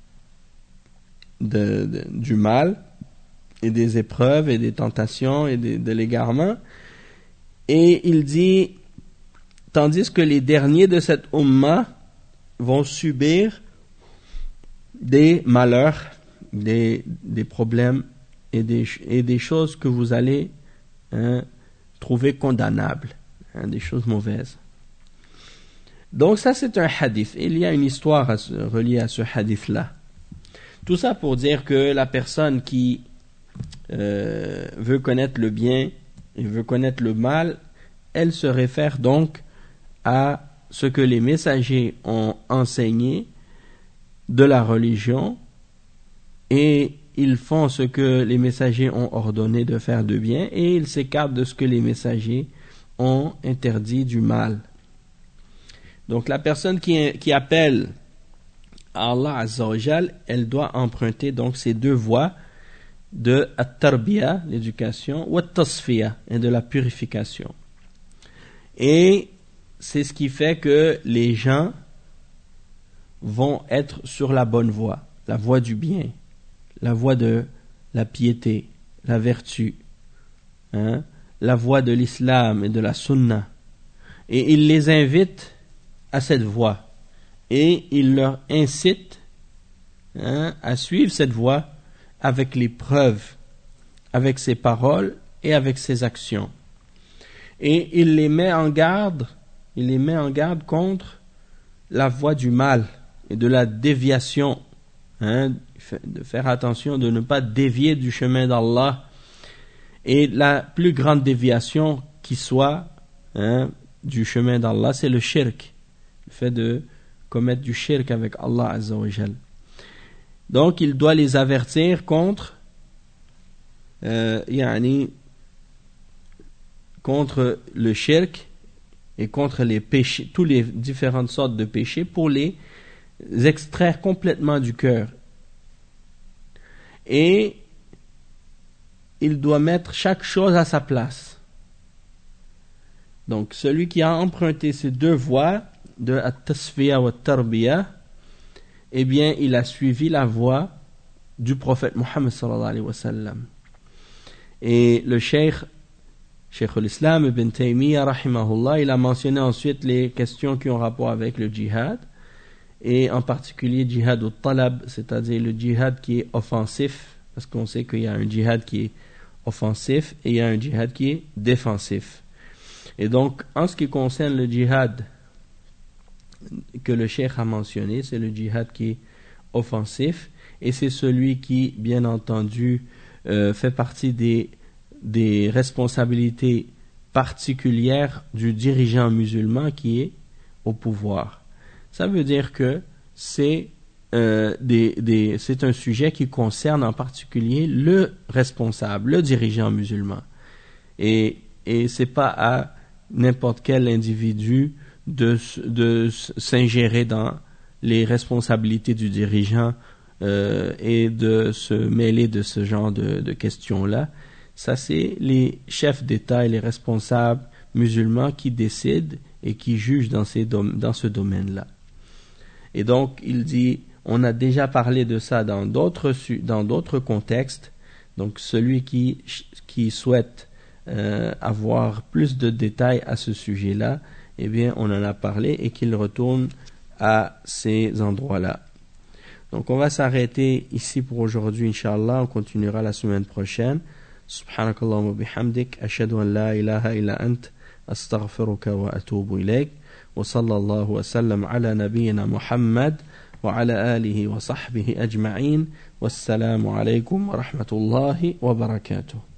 de, de, du mal et des épreuves et des tentations et des, de l'égarement. Et il dit, tandis que les derniers de cette umma vont subir des malheurs, des, des problèmes et des, et des choses que vous allez, hein, trouver condamnables, hein, des choses mauvaises. Donc ça c'est un hadith. Il y a une histoire à ce, reliée à ce hadith-là. Tout ça pour dire que la personne qui euh, veut connaître le bien et veut connaître le mal, elle se réfère donc à ce que les messagers ont enseigné de la religion, et ils font ce que les messagers ont ordonné de faire de bien, et ils s'écartent de ce que les messagers ont interdit du mal. Donc la personne qui, qui appelle à Allah Azza wa Jal, elle doit emprunter donc ces deux voies de at-tarbiya, l'éducation, ou at-tasfiya, et de la purification. Et c'est ce qui fait que les gens vont être sur la bonne voie, la voie du bien, la voie de la piété, la vertu, hein, la voie de l'islam et de la sunna. Et il les invite à cette voie, et il leur incite, hein, à suivre cette voie avec les preuves, avec ses paroles et avec ses actions. Et il les met en garde, il les met en garde contre la voie du mal et de la déviation, hein, de faire attention de ne pas dévier du chemin d'Allah, et la plus grande déviation qui soit, hein, du chemin d'Allah, c'est le shirk, le fait de commettre du shirk avec Allah Azza wa Jal. Donc il doit les avertir contre euh, yani, contre le shirk et contre les péchés, toutes les différentes sortes de péchés, pour les extraire complètement du cœur. Et il doit mettre chaque chose à sa place. Donc celui qui a emprunté ces deux voies de at-tasfiya wa at-tarbiya, eh bien il a suivi la voie du prophète Mohammed sallallahu alayhi wa sallam. Et le cheikh Cheikh l'Islam Ibn Taymiyyah rahimahullah, il a mentionné ensuite les questions qui ont rapport avec le djihad, et en particulier djihad au talab, c'est-à-dire le djihad qui est offensif, parce qu'on sait qu'il y a un djihad qui est offensif et il y a un djihad qui est défensif. Et donc en ce qui concerne le djihad que le cheikh a mentionné, c'est le djihad qui est offensif, et c'est celui qui, bien entendu, euh, fait partie des des responsabilités particulières du dirigeant musulman qui est au pouvoir. Ça veut dire que c'est, euh, des, des, c'est un sujet qui concerne en particulier le responsable, le dirigeant musulman. Et, et c'est pas à n'importe quel individu de, de s'ingérer dans les responsabilités du dirigeant euh, et de se mêler de ce genre de, de questions-là. Ça, c'est les chefs d'État et les responsables musulmans qui décident et qui jugent dans, ces dom- dans ce domaine-là. Et donc, il dit, on a déjà parlé de ça dans d'autres, su- dans d'autres contextes. Donc, celui qui, qui souhaite euh, avoir plus de détails à ce sujet-là, eh bien, on en a parlé, et qu'il retourne à ces endroits-là. Donc, on va s'arrêter ici pour aujourd'hui, Inch'Allah. On continuera la semaine prochaine. سبحانك اللهم وبحمدك أشهد أن لا إله إلا أنت أستغفرك وأتوب إليك وصلى الله وسلم على نبينا محمد وعلى آله وصحبه أجمعين والسلام عليكم ورحمة الله وبركاته.